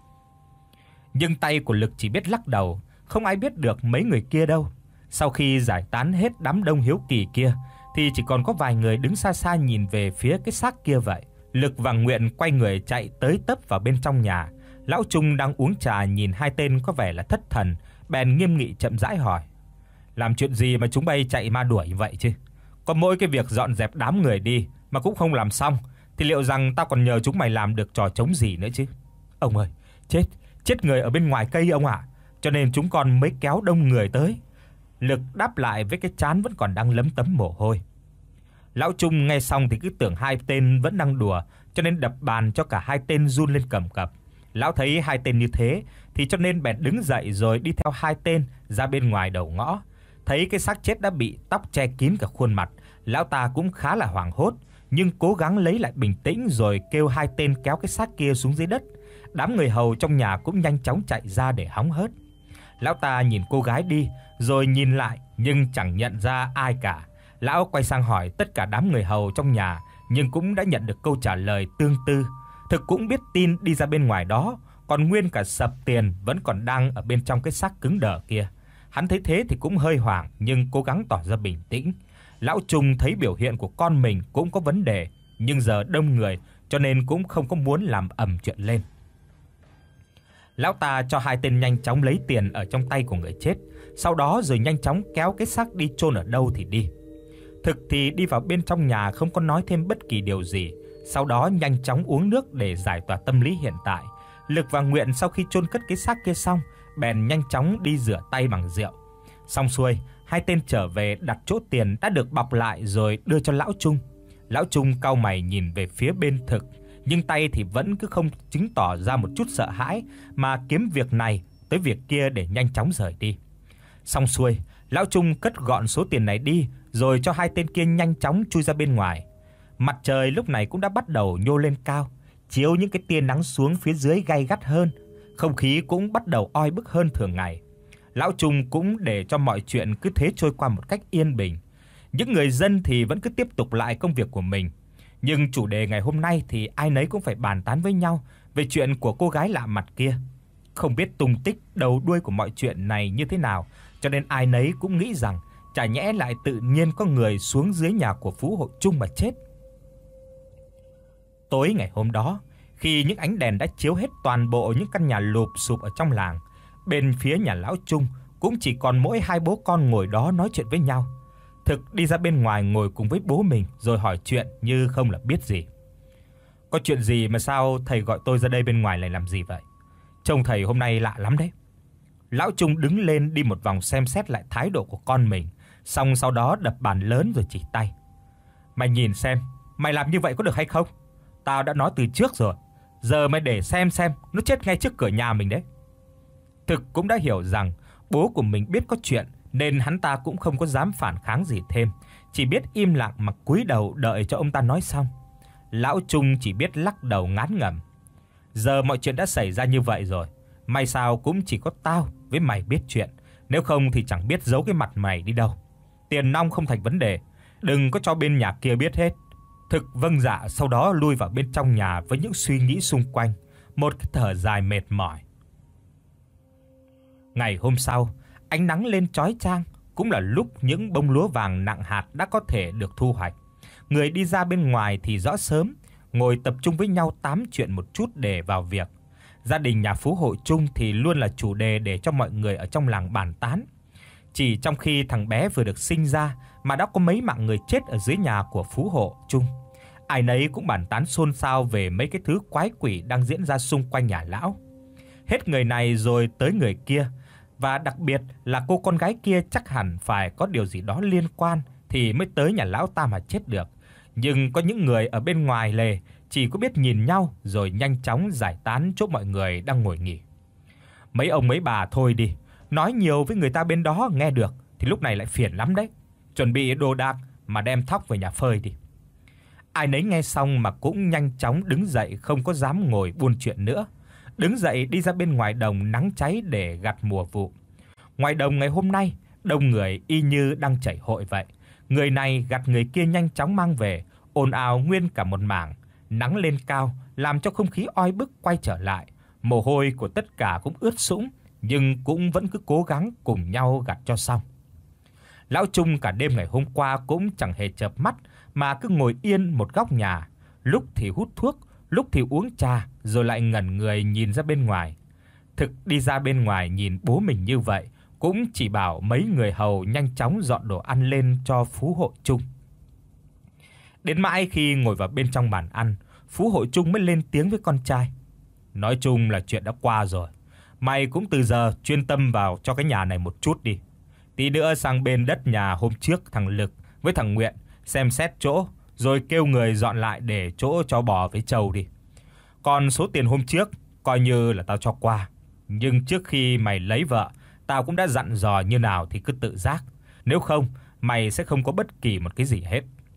Nhưng tay của Lực chỉ biết lắc đầu, không ai biết được mấy người kia đâu. Sau khi giải tán hết đám đông hiếu kỳ kia thì chỉ còn có vài người đứng xa xa nhìn về phía cái xác kia vậy. Lực và Nguyện quay người chạy tới tấp vào bên trong nhà. Lão Trung đang uống trà nhìn hai tên có vẻ là thất thần, bèn nghiêm nghị chậm rãi hỏi: "Làm chuyện gì mà chúng bay chạy ma đuổi vậy chứ? Có mỗi cái việc dọn dẹp đám người đi mà cũng không làm xong thì liệu rằng tao còn nhờ chúng mày làm được trò trống gì nữa chứ?" "Ông ơi, chết, chết người ở bên ngoài cây ông ạ, cho nên chúng con mới kéo đông người tới." Lực đáp lại với cái trán vẫn còn đang lấm tấm mồ hôi. Lão Trung nghe xong thì cứ tưởng hai tên vẫn đang đùa, cho nên đập bàn cho cả hai tên run lên cầm cập. Lão thấy hai tên như thế thì cho nên bèn đứng dậy rồi đi theo hai tên ra bên ngoài đầu ngõ. Thấy cái xác chết đã bị tóc che kín cả khuôn mặt, lão ta cũng khá là hoảng hốt, nhưng cố gắng lấy lại bình tĩnh rồi kêu hai tên kéo cái xác kia xuống dưới đất. Đám người hầu trong nhà cũng nhanh chóng chạy ra để hóng hớt. Lão ta nhìn cô gái đi rồi nhìn lại nhưng chẳng nhận ra ai cả. Lão quay sang hỏi tất cả đám người hầu trong nhà nhưng cũng đã nhận được câu trả lời tương tự. Thực cũng biết tin đi ra bên ngoài đó, còn nguyên cả sập tiền vẫn còn đang ở bên trong cái xác cứng đờ kia. Hắn thấy thế thì cũng hơi hoảng nhưng cố gắng tỏ ra bình tĩnh. Lão Trung thấy biểu hiện của con mình cũng có vấn đề, nhưng giờ đông người cho nên cũng không có muốn làm ầm chuyện lên. Lão ta cho hai tên nhanh chóng lấy tiền ở trong tay của người chết, sau đó rồi nhanh chóng kéo cái xác đi chôn ở đâu thì đi. Thực thì đi vào bên trong nhà không có nói thêm bất kỳ điều gì, sau đó nhanh chóng uống nước để giải tỏa tâm lý hiện tại. Lực và Nguyện sau khi chôn cất cái xác kia xong, bèn nhanh chóng đi rửa tay bằng rượu. Xong xuôi, hai tên trở về đặt chỗ tiền đã được bọc lại rồi đưa cho lão Trung. Lão Trung cau mày nhìn về phía bên Thực, nhưng tay thì vẫn cứ không chứng tỏ ra một chút sợ hãi mà kiếm việc này tới việc kia để nhanh chóng rời đi. Xong xuôi, lão Trung cất gọn số tiền này đi rồi cho hai tên kia nhanh chóng chui ra bên ngoài. Mặt trời lúc này cũng đã bắt đầu nhô lên cao, chiếu những cái tia nắng xuống phía dưới gay gắt hơn, không khí cũng bắt đầu oi bức hơn thường ngày. Lão Trung cũng để cho mọi chuyện cứ thế trôi qua một cách yên bình. Những người dân thì vẫn cứ tiếp tục lại công việc của mình. Nhưng chủ đề ngày hôm nay thì ai nấy cũng phải bàn tán với nhau về chuyện của cô gái lạ mặt kia. Không biết tung tích đầu đuôi của mọi chuyện này như thế nào, cho nên ai nấy cũng nghĩ rằng chả nhẽ lại tự nhiên có người xuống dưới nhà của Phú Hội Trung mà chết. Tối ngày hôm đó, khi những ánh đèn đã chiếu hết toàn bộ những căn nhà lụp xụp ở trong làng, bên phía nhà lão Trung cũng chỉ còn mỗi hai bố con ngồi đó nói chuyện với nhau. Thực đi ra bên ngoài ngồi cùng với bố mình rồi hỏi chuyện như không là biết gì. "Có chuyện gì mà sao thầy gọi tôi ra đây bên ngoài lại làm gì vậy? Trông thầy hôm nay lạ lắm đấy." Lão Trung đứng lên đi một vòng xem xét lại thái độ của con mình, xong sau đó đập bàn lớn rồi chỉ tay: "Mày nhìn xem, mày làm như vậy có được hay không? Tao đã nói từ trước rồi, giờ mày để xem xem nó chết ngay trước cửa nhà mình đấy." Thực cũng đã hiểu rằng bố của mình biết có chuyện nên hắn ta cũng không có dám phản kháng gì thêm, chỉ biết im lặng mà cúi đầu đợi cho ông ta nói xong. Lão Trung chỉ biết lắc đầu ngán ngẩm. Giờ mọi chuyện đã xảy ra như vậy rồi, may sao cũng chỉ có tao với mày biết chuyện, nếu không thì chẳng biết giấu cái mặt mày đi đâu. Tiền nong không thành vấn đề, đừng có cho bên nhà kia biết hết. Thực vâng dạ, sau đó lui vào bên trong nhà với những suy nghĩ xung quanh, một cái thở dài mệt mỏi. Ngày hôm sau, ánh nắng lên chói chang, cũng là lúc những bông lúa vàng nặng hạt đã có thể được thu hoạch. Người đi ra bên ngoài thì rõ sớm, ngồi tập trung với nhau tám chuyện một chút để vào việc. Gia đình nhà Phú Hội Trung thì luôn là chủ đề để cho mọi người ở trong làng bàn tán. Chỉ trong khi thằng bé vừa được sinh ra mà đã có mấy mạng người chết ở dưới nhà của phú hộ Trung. Ai nấy cũng bàn tán xôn xao về mấy cái thứ quái quỷ đang diễn ra xung quanh nhà lão. Hết người này rồi tới người kia, và đặc biệt là cô con gái kia chắc hẳn phải có điều gì đó liên quan thì mới tới nhà lão ta mà chết được. Nhưng có những người ở bên ngoài lề chỉ có biết nhìn nhau rồi nhanh chóng giải tán chỗ mọi người đang ngồi nghỉ. Mấy ông mấy bà thôi đi, nói nhiều với người ta bên đó nghe được thì lúc này lại phiền lắm đấy. Chuẩn bị đồ đạc mà đem thóc về nhà phơi đi. Ai nấy nghe xong mà cũng nhanh chóng đứng dậy, không có dám ngồi buôn chuyện nữa. Đứng dậy đi ra bên ngoài đồng nắng cháy để gặt mùa vụ. Ngoài đồng ngày hôm nay, đông người y như đang chảy hội vậy. Người này gặt người kia nhanh chóng mang về, ồn ào nguyên cả một mảng. Nắng lên cao làm cho không khí oi bức quay trở lại. Mồ hôi của tất cả cũng ướt sũng, nhưng cũng vẫn cứ cố gắng cùng nhau gặt cho xong. Lão Trung cả đêm ngày hôm qua cũng chẳng hề chợp mắt mà cứ ngồi yên một góc nhà, lúc thì hút thuốc, lúc thì uống trà, rồi lại ngẩn người nhìn ra bên ngoài. Thực đi ra bên ngoài nhìn bố mình như vậy, cũng chỉ bảo mấy người hầu nhanh chóng dọn đồ ăn lên cho phú hộ Trung. Đến mãi khi ngồi vào bên trong bàn ăn, phú hộ Trung mới lên tiếng với con trai. Nói chung là chuyện đã qua rồi. Mày cũng từ giờ chuyên tâm vào cho cái nhà này một chút đi. Tí nữa sang bên đất nhà hôm trước thằng Lực với thằng Nguyện xem xét chỗ, rồi kêu người dọn lại để chỗ cho bò với trâu đi. Còn số tiền hôm trước coi như là tao cho qua, nhưng trước khi mày lấy vợ, tao cũng đã dặn dò như nào thì cứ tự giác, nếu không mày sẽ không có bất kỳ một cái gì hết.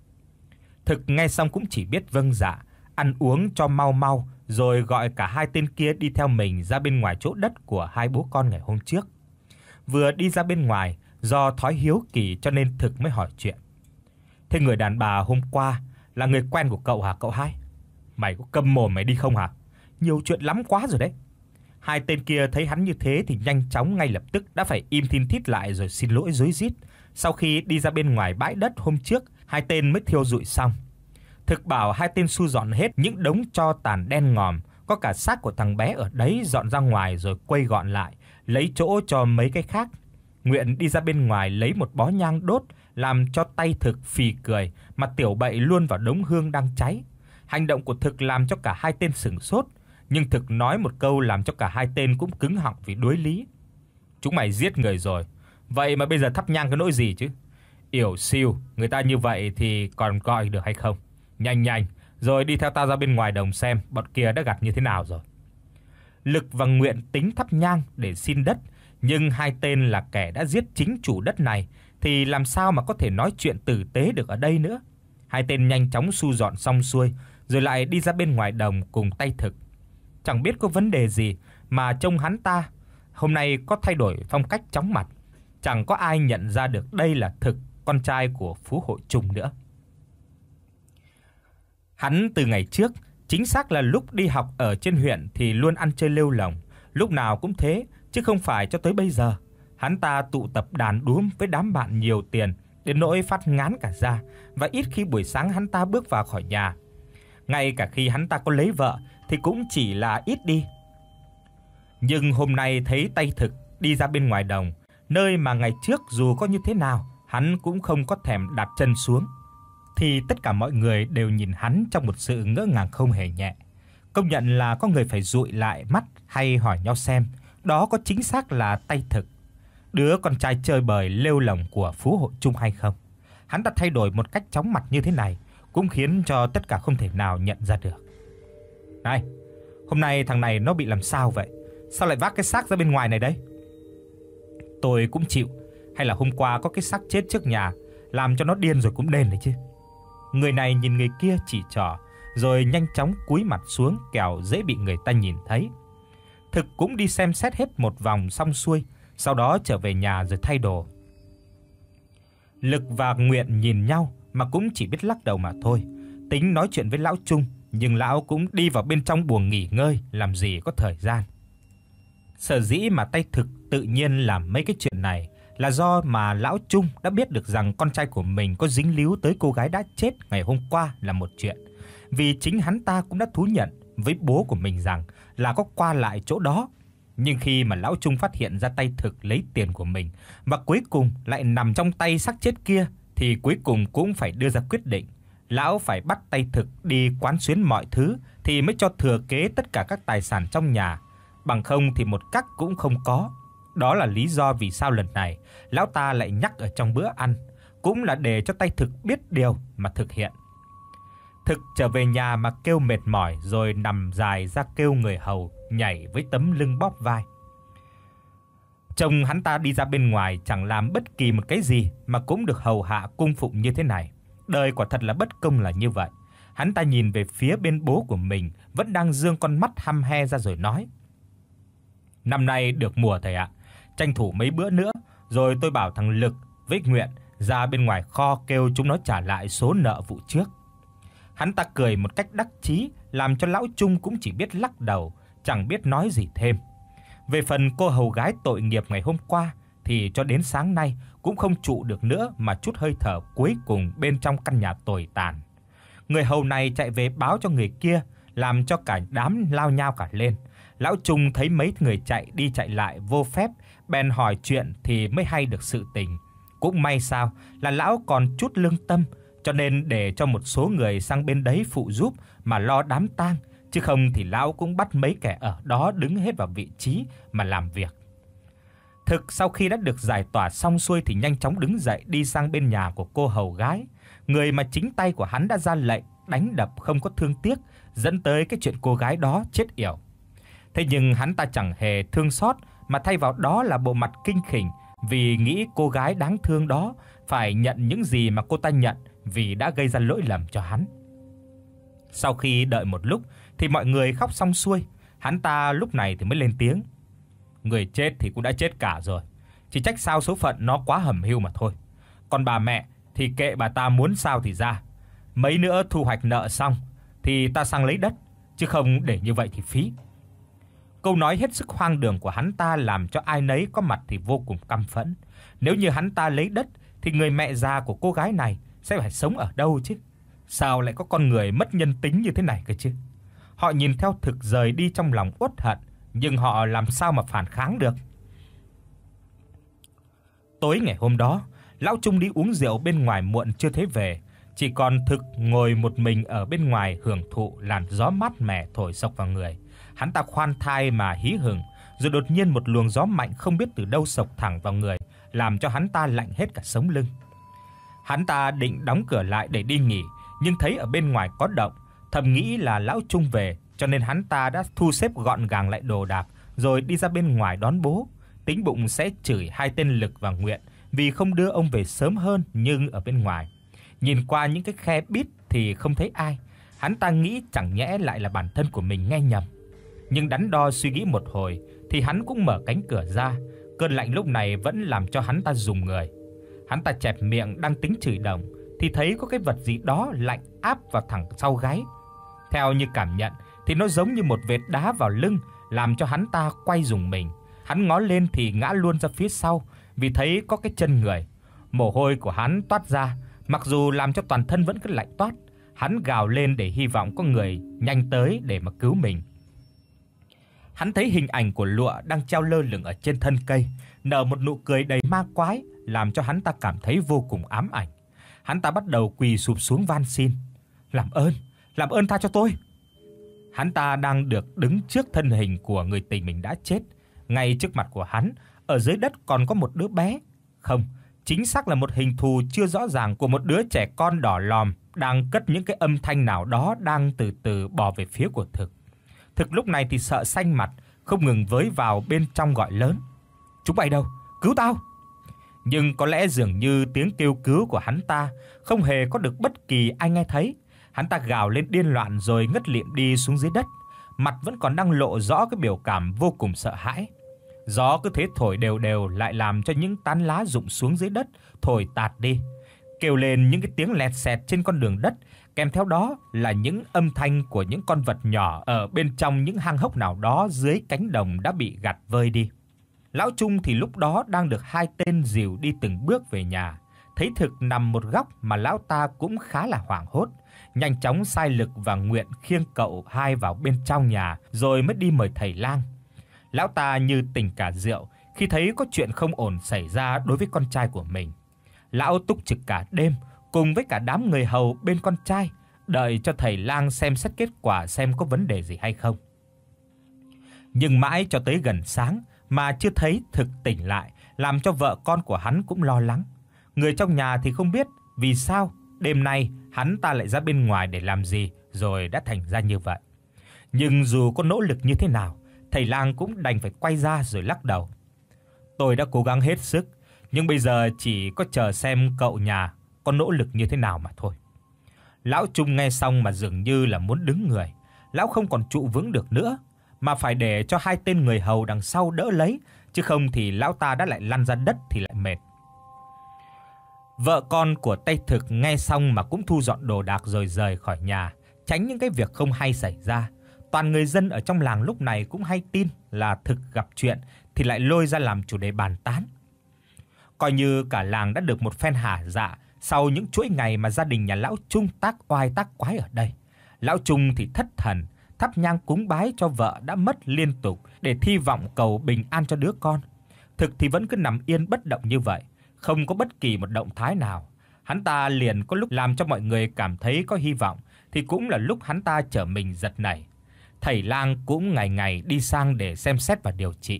Thực nghe xong cũng chỉ biết vâng dạ, ăn uống cho mau mau, rồi gọi cả hai tên kia đi theo mình ra bên ngoài chỗ đất của hai bố con ngày hôm trước. Vừa đi ra bên ngoài, do thói hiếu kỳ cho nên Thực mới hỏi chuyện. Thế người đàn bà hôm qua là người quen của cậu hả cậu hai? Mày có câm mồm mày đi không hả? Nhiều chuyện lắm quá rồi đấy. Hai tên kia thấy hắn như thế thì nhanh chóng ngay lập tức đã phải im thin thít lại rồi xin lỗi rối rít. Sau khi đi ra bên ngoài bãi đất hôm trước, hai tên mới thiêu rụi xong. Thực bảo hai tên xu dọn hết những đống tro tàn đen ngòm, có cả xác của thằng bé ở đấy dọn ra ngoài rồi quây gọn lại, lấy chỗ cho mấy cái khác. Nguyện đi ra bên ngoài lấy một bó nhang đốt, làm cho tay Thực phì cười mà tiểu bậy luôn vào đống hương đang cháy. Hành động của Thực làm cho cả hai tên sửng sốt, nhưng Thực nói một câu làm cho cả hai tên cũng cứng họng vì đối lý. Chúng mày giết người rồi, vậy mà bây giờ thắp nhang cái nỗi gì chứ? Yểu Siêu, người ta như vậy thì còn gọi được hay không? Nhanh nhanh, rồi đi theo tao ra bên ngoài đồng xem bọn kia đã gặt như thế nào rồi. Lực và Nguyện tính thắp nhang để xin đất, nhưng hai tên là kẻ đã giết chính chủ đất này thì làm sao mà có thể nói chuyện tử tế được ở đây nữa. Hai tên nhanh chóng thu dọn xong xuôi, rồi lại đi ra bên ngoài đồng cùng tay Thực. Chẳng biết có vấn đề gì mà trông hắn ta hôm nay có thay đổi phong cách chóng mặt, chẳng có ai nhận ra được đây là Thực, con trai của phú hộ Trung nữa. Hắn từ ngày trước, chính xác là lúc đi học ở trên huyện thì luôn ăn chơi lêu lổng, lúc nào cũng thế, chứ không phải cho tới bây giờ. Hắn ta tụ tập đàn đúm với đám bạn nhiều tiền đến nỗi phát ngán cả da, và ít khi buổi sáng hắn ta bước vào khỏi nhà. Ngay cả khi hắn ta có lấy vợ thì cũng chỉ là ít đi. Nhưng hôm nay thấy tay Thực đi ra bên ngoài đồng, nơi mà ngày trước dù có như thế nào, hắn cũng không có thèm đặt chân xuống, thì tất cả mọi người đều nhìn hắn trong một sự ngỡ ngàng không hề nhẹ. Công nhận là có người phải dụi lại mắt hay hỏi nhau xem đó có chính xác là tay Thực, đứa con trai chơi bời lêu lổng của phú hộ Trung hay không. Hắn đã thay đổi một cách chóng mặt như thế này cũng khiến cho tất cả không thể nào nhận ra được. Này, hôm nay thằng này nó bị làm sao vậy? Sao lại vác cái xác ra bên ngoài này đấy? Tôi cũng chịu, hay là hôm qua có cái xác chết trước nhà làm cho nó điên rồi cũng nên đấy chứ. Người này nhìn người kia chỉ trỏ, rồi nhanh chóng cúi mặt xuống kẻo dễ bị người ta nhìn thấy. Thực cũng đi xem xét hết một vòng xong xuôi, sau đó trở về nhà rồi thay đồ. Lực và Nguyện nhìn nhau mà cũng chỉ biết lắc đầu mà thôi, tính nói chuyện với lão Trung, nhưng lão cũng đi vào bên trong buồng nghỉ ngơi, làm gì có thời gian. Sở dĩ mà tay Thực tự nhiên làm mấy cái chuyện này là do mà lão Trung đã biết được rằng con trai của mình có dính líu tới cô gái đã chết ngày hôm qua là một chuyện, vì chính hắn ta cũng đã thú nhận với bố của mình rằng là có qua lại chỗ đó. Nhưng khi mà lão Trung phát hiện ra tay Thực lấy tiền của mình và cuối cùng lại nằm trong tay xác chết kia thì cuối cùng cũng phải đưa ra quyết định. Lão phải bắt tay Thực đi quán xuyến mọi thứ thì mới cho thừa kế tất cả các tài sản trong nhà, bằng không thì một cách cũng không có. Đó là lý do vì sao lần này lão ta lại nhắc ở trong bữa ăn, cũng là để cho tay Thực biết điều mà thực hiện. Thực trở về nhà mà kêu mệt mỏi rồi nằm dài ra kêu người hầu nhảy với tấm lưng bóp vai. Chồng hắn ta đi ra bên ngoài chẳng làm bất kỳ một cái gì mà cũng được hầu hạ cung phụng như thế này. Đời quả thật là bất công là như vậy. Hắn ta nhìn về phía bên bố của mình vẫn đang giương con mắt hăm he ra rồi nói: "Năm nay được mùa thầy ạ, tranh thủ mấy bữa nữa rồi tôi bảo thằng Lực với Nguyện ra bên ngoài kho kêu chúng nó trả lại số nợ vụ trước." Hắn ta cười một cách đắc chí, làm cho lão Trung cũng chỉ biết lắc đầu, chẳng biết nói gì thêm. Về phần cô hầu gái tội nghiệp ngày hôm qua thì cho đến sáng nay cũng không trụ được nữa mà chút hơi thở cuối cùng bên trong căn nhà tồi tàn. Người hầu này chạy về báo cho người kia, làm cho cả đám lao nhao cả lên. Lão Trung thấy mấy người chạy đi chạy lại vô phép, bèn hỏi chuyện thì mới hay được sự tình. Cũng may sao là lão còn chút lương tâm, cho nên để cho một số người sang bên đấy phụ giúp mà lo đám tang, chứ không thì lão cũng bắt mấy kẻ ở đó đứng hết vào vị trí mà làm việc. Thực sau khi đã được giải tỏa xong xuôi thì nhanh chóng đứng dậy đi sang bên nhà của cô hầu gái, người mà chính tay của hắn đã ra lệnh đánh đập không có thương tiếc, dẫn tới cái chuyện cô gái đó chết yểu. Thế nhưng hắn ta chẳng hề thương xót, mà thay vào đó là bộ mặt kinh khỉnh, vì nghĩ cô gái đáng thương đó phải nhận những gì mà cô ta nhận vì đã gây ra lỗi lầm cho hắn. Sau khi đợi một lúc thì mọi người khóc xong xuôi, hắn ta lúc này thì mới lên tiếng: "Người chết thì cũng đã chết cả rồi, chỉ trách sao số phận nó quá hẩm hiu mà thôi. Còn bà mẹ thì kệ bà ta muốn sao thì ra. Mấy nữa thu hoạch nợ xong thì ta sang lấy đất, chứ không để như vậy thì phí." Câu nói hết sức hoang đường của hắn ta làm cho ai nấy có mặt thì vô cùng căm phẫn. Nếu như hắn ta lấy đất thì người mẹ già của cô gái này sẽ phải sống ở đâu chứ? Sao lại có con người mất nhân tính như thế này cơ chứ? Họ nhìn theo Thực rời đi trong lòng uất hận, nhưng họ làm sao mà phản kháng được. Tối ngày hôm đó, lão Trung đi uống rượu bên ngoài muộn chưa thấy về, chỉ còn Thực ngồi một mình ở bên ngoài hưởng thụ làn gió mát mẻ thổi xộc vào người. Hắn ta khoan thai mà hí hửng, rồi đột nhiên một luồng gió mạnh không biết từ đâu xộc thẳng vào người, làm cho hắn ta lạnh hết cả sống lưng. Hắn ta định đóng cửa lại để đi nghỉ, nhưng thấy ở bên ngoài có động, thầm nghĩ là lão Trung về, cho nên hắn ta đã thu xếp gọn gàng lại đồ đạc rồi đi ra bên ngoài đón bố, tính bụng sẽ chửi hai tên Lực và Nguyện vì không đưa ông về sớm hơn. Nhưng ở bên ngoài, nhìn qua những cái khe bít thì không thấy ai. Hắn ta nghĩ chẳng nhẽ lại là bản thân của mình nghe nhầm. Nhưng đắn đo suy nghĩ một hồi thì hắn cũng mở cánh cửa ra. Cơn lạnh lúc này vẫn làm cho hắn ta rùng người. Hắn ta chẹp miệng đang tính chửi đồng thì thấy có cái vật gì đó lạnh áp vào thẳng sau gáy. Theo như cảm nhận thì nó giống như một vệt đá vào lưng, làm cho hắn ta quay rùng mình. Hắn ngó lên thì ngã luôn ra phía sau vì thấy có cái chân người. Mồ hôi của hắn toát ra, mặc dù làm cho toàn thân vẫn cứ lạnh toát. Hắn gào lên để hy vọng có người nhanh tới để mà cứu mình. Hắn thấy hình ảnh của Lụa đang treo lơ lửng ở trên thân cây, nở một nụ cười đầy ma quái, làm cho hắn ta cảm thấy vô cùng ám ảnh. Hắn ta bắt đầu quỳ sụp xuống van xin: "Làm ơn, làm ơn tha cho tôi." Hắn ta đang được đứng trước thân hình của người tình mình đã chết. Ngay trước mặt của hắn, ở dưới đất còn có một đứa bé. Không, chính xác là một hình thù chưa rõ ràng của một đứa trẻ con đỏ lòm đang cất những cái âm thanh nào đó đang từ từ bò về phía của Thực. Thực lúc này thì sợ xanh mặt, không ngừng với vào bên trong gọi lớn: "Chúng mày đâu? Cứu tao!" Nhưng có lẽ dường như tiếng kêu cứu của hắn ta không hề có được bất kỳ ai nghe thấy. Hắn ta gào lên điên loạn rồi ngất lịm đi xuống dưới đất, mặt vẫn còn đang lộ rõ cái biểu cảm vô cùng sợ hãi. Gió cứ thế thổi đều đều lại làm cho những tán lá rụng xuống dưới đất thổi tạt đi, kêu lên những cái tiếng lẹt xẹt trên con đường đất, kèm theo đó là những âm thanh của những con vật nhỏ ở bên trong những hang hốc nào đó dưới cánh đồng đã bị gặt vơi đi. Lão Trung thì lúc đó đang được hai tên dìu đi từng bước về nhà. Thấy Thực nằm một góc mà lão ta cũng khá là hoảng hốt, nhanh chóng sai Lực và Nguyện khiêng cậu hai vào bên trong nhà rồi mới đi mời thầy lang. Lão ta như tỉnh cả rượu khi thấy có chuyện không ổn xảy ra đối với con trai của mình. Lão túc trực cả đêm cùng với cả đám người hầu bên con trai, đợi cho thầy lang xem xét kết quả xem có vấn đề gì hay không. Nhưng mãi cho tới gần sáng mà chưa thấy Thực tỉnh lại, làm cho vợ con của hắn cũng lo lắng. Người trong nhà thì không biết vì sao đêm nay hắn ta lại ra bên ngoài để làm gì rồi đã thành ra như vậy. Nhưng dù có nỗ lực như thế nào, thầy lang cũng đành phải quay ra rồi lắc đầu. Tôi đã cố gắng hết sức, nhưng bây giờ chỉ có chờ xem cậu nhà có nỗ lực như thế nào mà thôi. Lão Trung nghe xong mà dường như là muốn đứng người, lão không còn trụ vững được nữa, mà phải để cho hai tên người hầu đằng sau đỡ lấy, chứ không thì lão ta đã lại lăn ra đất thì lại mệt. Vợ con của Tây Thực nghe xong mà cũng thu dọn đồ đạc rồi rời khỏi nhà, tránh những cái việc không hay xảy ra. Toàn người dân ở trong làng lúc này cũng hay tin là Thực gặp chuyện thì lại lôi ra làm chủ đề bàn tán. Coi như cả làng đã được một phen hả dạ sau những chuỗi ngày mà gia đình nhà lão Trung tác oai tác quái ở đây. Lão Trung thì thất thần, thắp nhang cúng bái cho vợ đã mất liên tục để hy vọng cầu bình an cho đứa con. Thực thì vẫn cứ nằm yên bất động như vậy, không có bất kỳ một động thái nào. Hắn ta liền có lúc làm cho mọi người cảm thấy có hy vọng, thì cũng là lúc hắn ta trở mình giật nảy. Thầy lang cũng ngày ngày đi sang để xem xét và điều trị.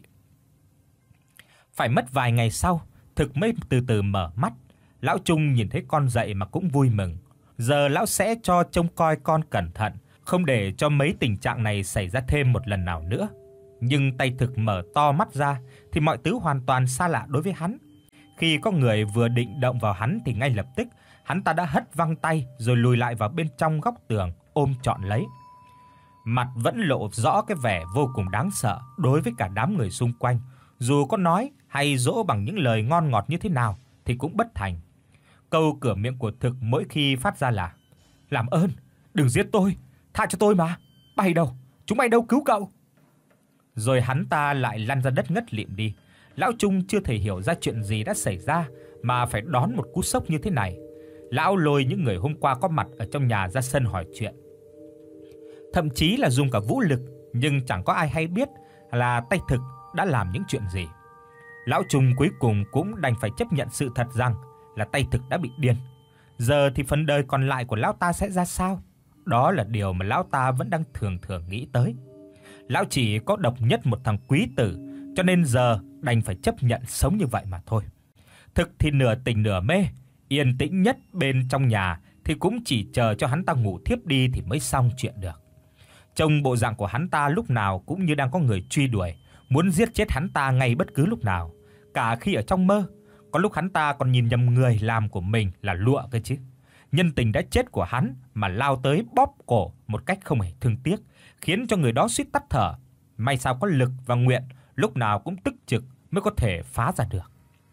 Phải mất vài ngày sau, Thực mới từ từ mở mắt. Lão Trung nhìn thấy con dậy mà cũng vui mừng. Giờ lão sẽ cho trông coi con cẩn thận, không để cho mấy tình trạng này xảy ra thêm một lần nào nữa. Nhưng tay Thực mở to mắt ra thì mọi thứ hoàn toàn xa lạ đối với hắn. Khi có người vừa định động vào hắn thì ngay lập tức hắn ta đã hất văng tay rồi lùi lại vào bên trong góc tường ôm trọn lấy. Mặt vẫn lộ rõ cái vẻ vô cùng đáng sợ đối với cả đám người xung quanh, dù có nói hay dỗ bằng những lời ngon ngọt như thế nào thì cũng bất thành. Câu cửa miệng của Thực mỗi khi phát ra là: "Làm ơn, đừng giết tôi, tha cho tôi mà. Bay đâu? Chúng bay đâu cứu cậu?" Rồi hắn ta lại lăn ra đất ngất lịm đi. Lão Trung chưa thể hiểu ra chuyện gì đã xảy ra mà phải đón một cú sốc như thế này. Lão lôi những người hôm qua có mặt ở trong nhà ra sân hỏi chuyện. Thậm chí là dùng cả vũ lực, nhưng chẳng có ai hay biết là tay Thực đã làm những chuyện gì. Lão Trung cuối cùng cũng đành phải chấp nhận sự thật rằng là tay Thực đã bị điên. Giờ thì phần đời còn lại của lão ta sẽ ra sao? Đó là điều mà lão ta vẫn đang thường thường nghĩ tới. Lão chỉ có độc nhất một thằng quý tử, cho nên giờ đành phải chấp nhận sống như vậy mà thôi. Thực thì nửa tỉnh nửa mê, yên tĩnh nhất bên trong nhà thì cũng chỉ chờ cho hắn ta ngủ thiếp đi thì mới xong chuyện được. Trông bộ dạng của hắn ta lúc nào cũng như đang có người truy đuổi, muốn giết chết hắn ta ngay bất cứ lúc nào. Cả khi ở trong mơ, có lúc hắn ta còn nhìn nhầm người làm của mình là lụa cơ chứ. Nhân tình đã chết của hắn mà lao tới bóp cổ một cách không hề thương tiếc, khiến cho người đó suýt tắt thở. May sao có Lực và Nguyện lúc nào cũng tức trực mới có thể phá ra được.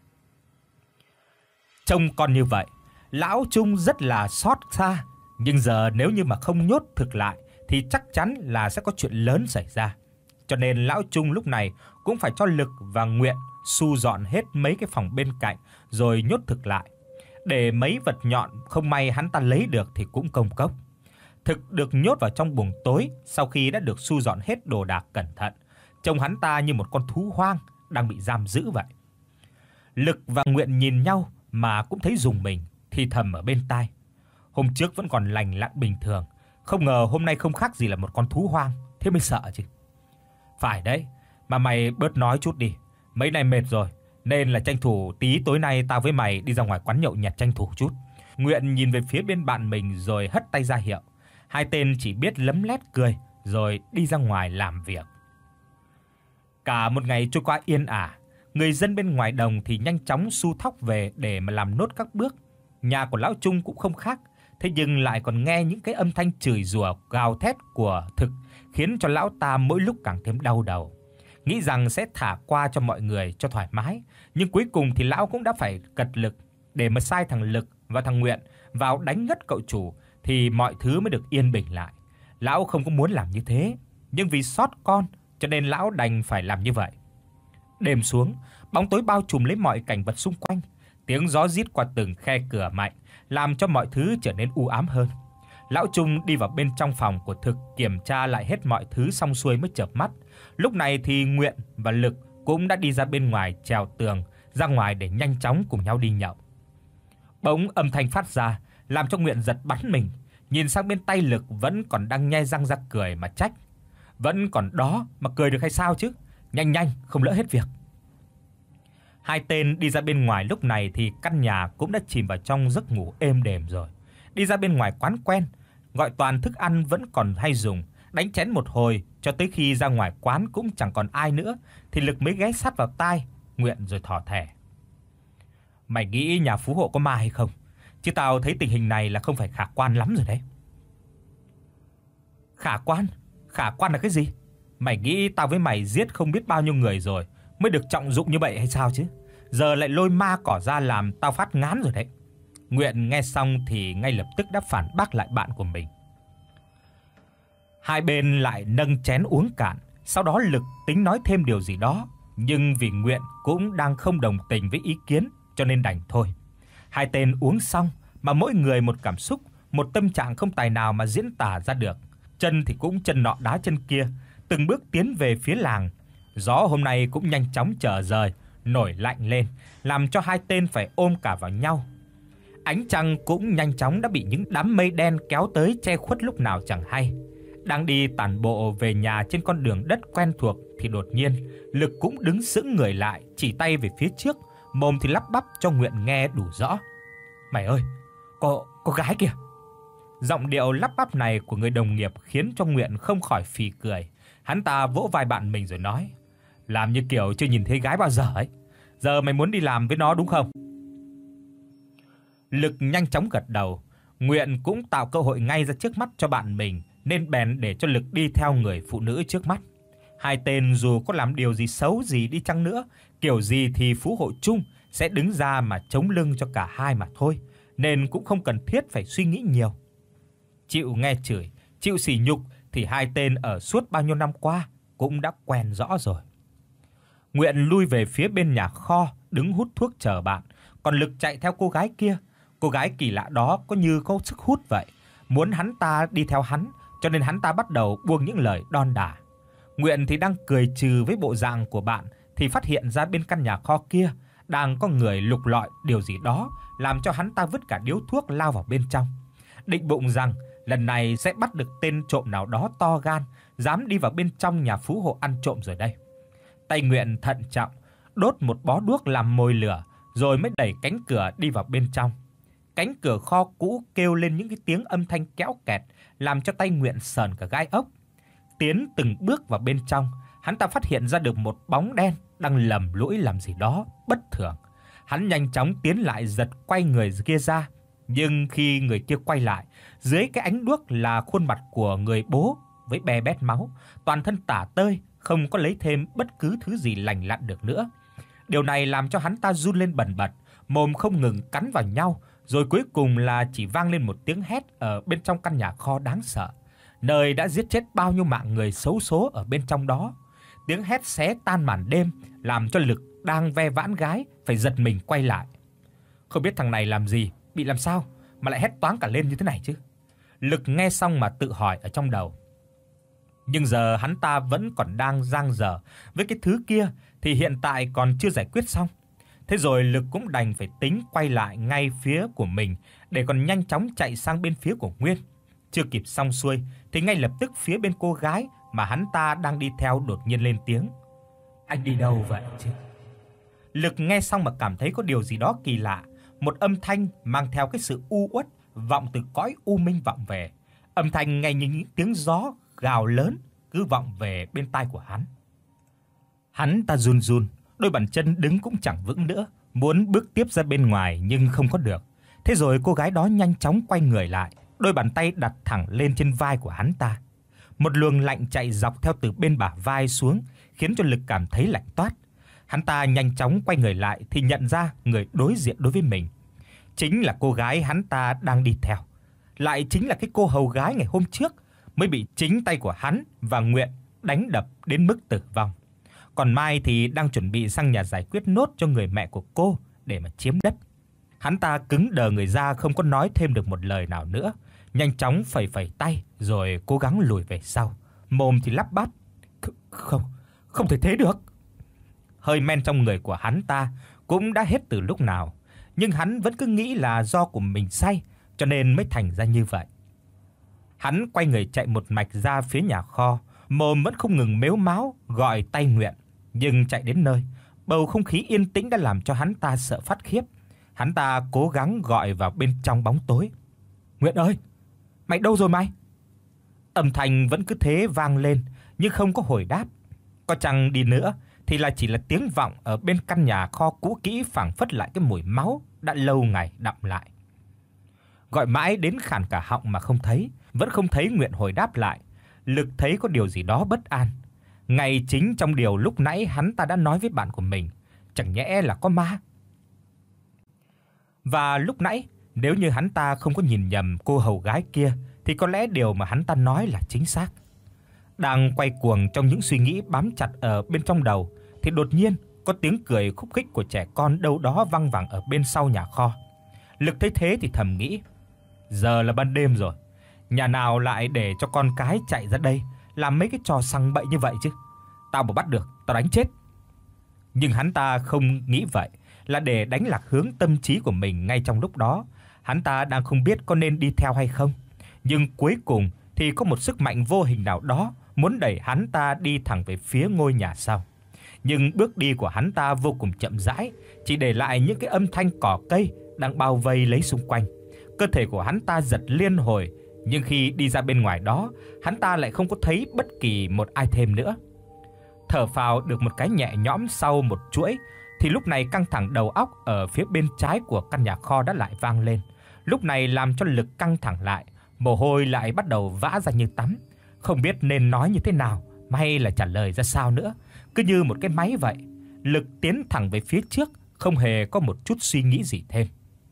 Trông con như vậy, lão Trung rất là xót xa, nhưng giờ nếu như mà không nhốt Thực lại thì chắc chắn là sẽ có chuyện lớn xảy ra. Cho nên lão Trung lúc này cũng phải cho Lực và Nguyện su dọn hết mấy cái phòng bên cạnh rồi nhốt Thực lại, để mấy vật nhọn không may hắn ta lấy được thì cũng công cốc. Thực được nhốt vào trong buồng tối sau khi đã được su dọn hết đồ đạc cẩn thận, trông hắn ta như một con thú hoang đang bị giam giữ vậy. Lực và Nguyện nhìn nhau mà cũng thấy rùng mình, thì thầm ở bên tai: "Hôm trước vẫn còn lành lặn bình thường, không ngờ hôm nay không khác gì là một con thú hoang, thế mới sợ chứ." "Phải đấy, mà mày bớt nói chút đi, mấy nay mệt rồi, nên là tranh thủ tí tối nay tao với mày đi ra ngoài quán nhậu nhẹt tranh thủ chút." Nguyện nhìn về phía bên bạn mình rồi hất tay ra hiệu. Hai tên chỉ biết lấm lét cười rồi đi ra ngoài làm việc. Cả một ngày trôi qua yên ả, người dân bên ngoài đồng thì nhanh chóng su thóc về để mà làm nốt các bước. Nhà của lão Trung cũng không khác, thế nhưng lại còn nghe những cái âm thanh chửi rủa, gào thét của Thực, khiến cho lão ta mỗi lúc càng thêm đau đầu. Nghĩ rằng sẽ thả qua cho mọi người cho thoải mái, nhưng cuối cùng thì lão cũng đã phải cật lực để mà sai thằng Lực và thằng Nguyện vào đánh ngất cậu chủ thì mọi thứ mới được yên bình lại. Lão không có muốn làm như thế, nhưng vì xót con cho nên lão đành phải làm như vậy. Đêm xuống, bóng tối bao trùm lấy mọi cảnh vật xung quanh, tiếng gió rít qua từng khe cửa mạnh làm cho mọi thứ trở nên u ám hơn. Lão Trung đi vào bên trong phòng của Thực kiểm tra lại hết mọi thứ xong xuôi mới chợp mắt. Lúc này thì Nguyện và Lực cũng đã đi ra bên ngoài trèo tường ra ngoài để nhanh chóng cùng nhau đi nhậu. Bỗng âm thanh phát ra làm cho Nguyện giật bắn mình, nhìn sang bên tay Lực vẫn còn đang nhe răng ra cười mà trách. Vẫn còn đó mà cười được hay sao chứ? Nhanh nhanh, không lỡ hết việc. Hai tên đi ra bên ngoài lúc này thì căn nhà cũng đã chìm vào trong giấc ngủ êm đềm rồi. Đi ra bên ngoài quán quen, gọi toàn thức ăn vẫn còn hay dùng, đánh chén một hồi cho tới khi ra ngoài quán cũng chẳng còn ai nữa thì Lực mới ghé sát vào tai Nguyện rồi thỏ thẻ. Mày nghĩ nhà phú hộ có ma hay không? Chứ tao thấy tình hình này là không phải khả quan lắm rồi đấy. Khả quan? Khả quan là cái gì? Mày nghĩ tao với mày giết không biết bao nhiêu người rồi mới được trọng dụng như vậy hay sao chứ? Giờ lại lôi ma cỏ ra làm tao phát ngán rồi đấy. Nguyện nghe xong thì ngay lập tức đã phản bác lại bạn của mình. Hai bên lại nâng chén uống cạn, sau đó Lực tính nói thêm điều gì đó, nhưng vì Nguyện cũng đang không đồng tình với ý kiến cho nên đành thôi. Hai tên uống xong mà mỗi người một cảm xúc, một tâm trạng không tài nào mà diễn tả ra được. Chân thì cũng chân nọ đá chân kia, từng bước tiến về phía làng. Gió hôm nay cũng nhanh chóng trở rời, nổi lạnh lên, làm cho hai tên phải ôm cả vào nhau. Ánh trăng cũng nhanh chóng đã bị những đám mây đen kéo tới che khuất lúc nào chẳng hay. Đang đi tản bộ về nhà trên con đường đất quen thuộc thì đột nhiên Lực cũng đứng sững người lại, chỉ tay về phía trước, mồm thì lắp bắp cho Nguyện nghe đủ rõ. Mày ơi, có có gái kìa. Giọng điệu lắp bắp này của người đồng nghiệp khiến cho Nguyện không khỏi phì cười. Hắn ta vỗ vai bạn mình rồi nói: "Làm như kiểu chưa nhìn thấy gái bao giờ ấy. Giờ mày muốn đi làm với nó đúng không?" Lực nhanh chóng gật đầu. Nguyện cũng tạo cơ hội ngay ra trước mắt cho bạn mình, nên bèn để cho Lực đi theo người phụ nữ trước mắt. Hai tên dù có làm điều gì xấu gì đi chăng nữa, kiểu gì thì phú hộ chung sẽ đứng ra mà chống lưng cho cả hai mà thôi, nên cũng không cần thiết phải suy nghĩ nhiều. Chịu nghe chửi, chịu sỉ nhục thì hai tên ở suốt bao nhiêu năm qua cũng đã quen rõ rồi. Nguyện lui về phía bên nhà kho, đứng hút thuốc chờ bạn, còn Lực chạy theo cô gái kia. Cô gái kỳ lạ đó có như có sức hút vậy, muốn hắn ta đi theo hắn, cho nên hắn ta bắt đầu buông những lời đon đả. Nguyện thì đang cười trừ với bộ dạng của bạn thì phát hiện ra bên căn nhà kho kia đang có người lục lọi điều gì đó, làm cho hắn ta vứt cả điếu thuốc lao vào bên trong. Định bụng rằng lần này sẽ bắt được tên trộm nào đó to gan, dám đi vào bên trong nhà phú hộ ăn trộm rồi đây. Tay Nguyện thận trọng đốt một bó đuốc làm mồi lửa, rồi mới đẩy cánh cửa đi vào bên trong. Cánh cửa kho cũ kêu lên những cái tiếng âm thanh kéo kẹt, làm cho tay Nguyện sờn cả gai ốc. Tiến từng bước vào bên trong, hắn ta phát hiện ra được một bóng đen đang lầm lũi làm gì đó bất thường. Hắn nhanh chóng tiến lại giật quay người kia ra, nhưng khi người kia quay lại, dưới cái ánh đuốc là khuôn mặt của người bố với be bét máu, toàn thân tả tơi, không có lấy thêm bất cứ thứ gì lành lặn được nữa. Điều này làm cho hắn ta run lên bần bật, mồm không ngừng cắn vào nhau, rồi cuối cùng là chỉ vang lên một tiếng hét ở bên trong căn nhà kho đáng sợ, nơi đã giết chết bao nhiêu mạng người xấu số ở bên trong đó. Tiếng hét xé tan màn đêm, làm cho Lực đang ve vãn gái phải giật mình quay lại. Không biết thằng này làm gì, bị làm sao mà lại hét toáng cả lên như thế này chứ? Lực nghe xong mà tự hỏi ở trong đầu. Nhưng giờ hắn ta vẫn còn đang dang dở với cái thứ kia thì hiện tại còn chưa giải quyết xong. Thế rồi Lực cũng đành phải tính quay lại ngay phía của mình để còn nhanh chóng chạy sang bên phía của Nguyên. Chưa kịp xong xuôi thì ngay lập tức phía bên cô gái mà hắn ta đang đi theo đột nhiên lên tiếng: "Anh đi đâu vậy chứ?" Lực nghe xong mà cảm thấy có điều gì đó kỳ lạ, một âm thanh mang theo cái sự u uất vọng từ cõi u minh vọng về. Âm thanh nghe như những tiếng gió gào lớn cứ vọng về bên tai của hắn. Hắn ta run run, đôi bàn chân đứng cũng chẳng vững nữa, muốn bước tiếp ra bên ngoài nhưng không có được. Thế rồi cô gái đó nhanh chóng quay người lại, đôi bàn tay đặt thẳng lên trên vai của hắn ta. Một luồng lạnh chạy dọc theo từ bên bả vai xuống, khiến cho Lực cảm thấy lạnh toát. Hắn ta nhanh chóng quay người lại thì nhận ra người đối diện đối với mình chính là cô gái hắn ta đang đi theo, lại chính là cái cô hầu gái ngày hôm trước mới bị chính tay của hắn và Nguyện đánh đập đến mức tử vong. Còn Mai thì đang chuẩn bị sang nhà giải quyết nốt cho người mẹ của cô để mà chiếm đất. Hắn ta cứng đờ người ra, không có nói thêm được một lời nào nữa, nhanh chóng phẩy phẩy tay rồi cố gắng lùi về sau, mồm thì lắp bắp: "Không, không thể thế được." Hơi men trong người của hắn ta cũng đã hết từ lúc nào, nhưng hắn vẫn cứ nghĩ là do của mình say cho nên mới thành ra như vậy. Hắn quay người chạy một mạch ra phía nhà kho, mồm vẫn không ngừng mếu máo gọi tay nguyện, nhưng chạy đến nơi, bầu không khí yên tĩnh đã làm cho hắn ta sợ phát khiếp. Hắn ta cố gắng gọi vào bên trong bóng tối: "Nguyện ơi, mày đâu rồi mày?" Âm thanh vẫn cứ thế vang lên nhưng không có hồi đáp. Có chăng đi nữa thì là chỉ là tiếng vọng ở bên căn nhà kho cũ kỹ, phảng phất lại cái mùi máu đã lâu ngày đọng lại. Gọi mãi đến khàn cả họng mà không thấy, vẫn không thấy Nguyện hồi đáp lại. Lực thấy có điều gì đó bất an. Ngay chính trong điều lúc nãy hắn ta đã nói với bạn của mình, chẳng nhẽ là có ma. Và lúc nãy, nếu như hắn ta không có nhìn nhầm cô hầu gái kia thì có lẽ điều mà hắn ta nói là chính xác. Đang quay cuồng trong những suy nghĩ bám chặt ở bên trong đầu thì đột nhiên có tiếng cười khúc khích của trẻ con đâu đó vang vẳng ở bên sau nhà kho. Lực thấy thế thì thầm nghĩ: giờ là ban đêm rồi, nhà nào lại để cho con cái chạy ra đây làm mấy cái trò sằng bậy như vậy chứ? Tao mà bắt được, tao đánh chết. Nhưng hắn ta không nghĩ vậy là để đánh lạc hướng tâm trí của mình ngay trong lúc đó. Hắn ta đang không biết có nên đi theo hay không, nhưng cuối cùng thì có một sức mạnh vô hình nào đó muốn đẩy hắn ta đi thẳng về phía ngôi nhà sau. Nhưng bước đi của hắn ta vô cùng chậm rãi, chỉ để lại những cái âm thanh cỏ cây đang bao vây lấy xung quanh. Cơ thể của hắn ta giật liên hồi, nhưng khi đi ra bên ngoài đó, hắn ta lại không có thấy bất kỳ một ai thêm nữa. Thở phào được một cái nhẹ nhõm sau một chuỗi thì lúc này căng thẳng đầu óc ở phía bên trái của căn nhà kho đã lại vang lên. Lúc này làm cho Lực căng thẳng lại, mồ hôi lại bắt đầu vã ra như tắm, không biết nên nói như thế nào, may là trả lời ra sao nữa. Cứ như một cái máy vậy, Lực tiến thẳng về phía trước, không hề có một chút suy nghĩ gì thêm.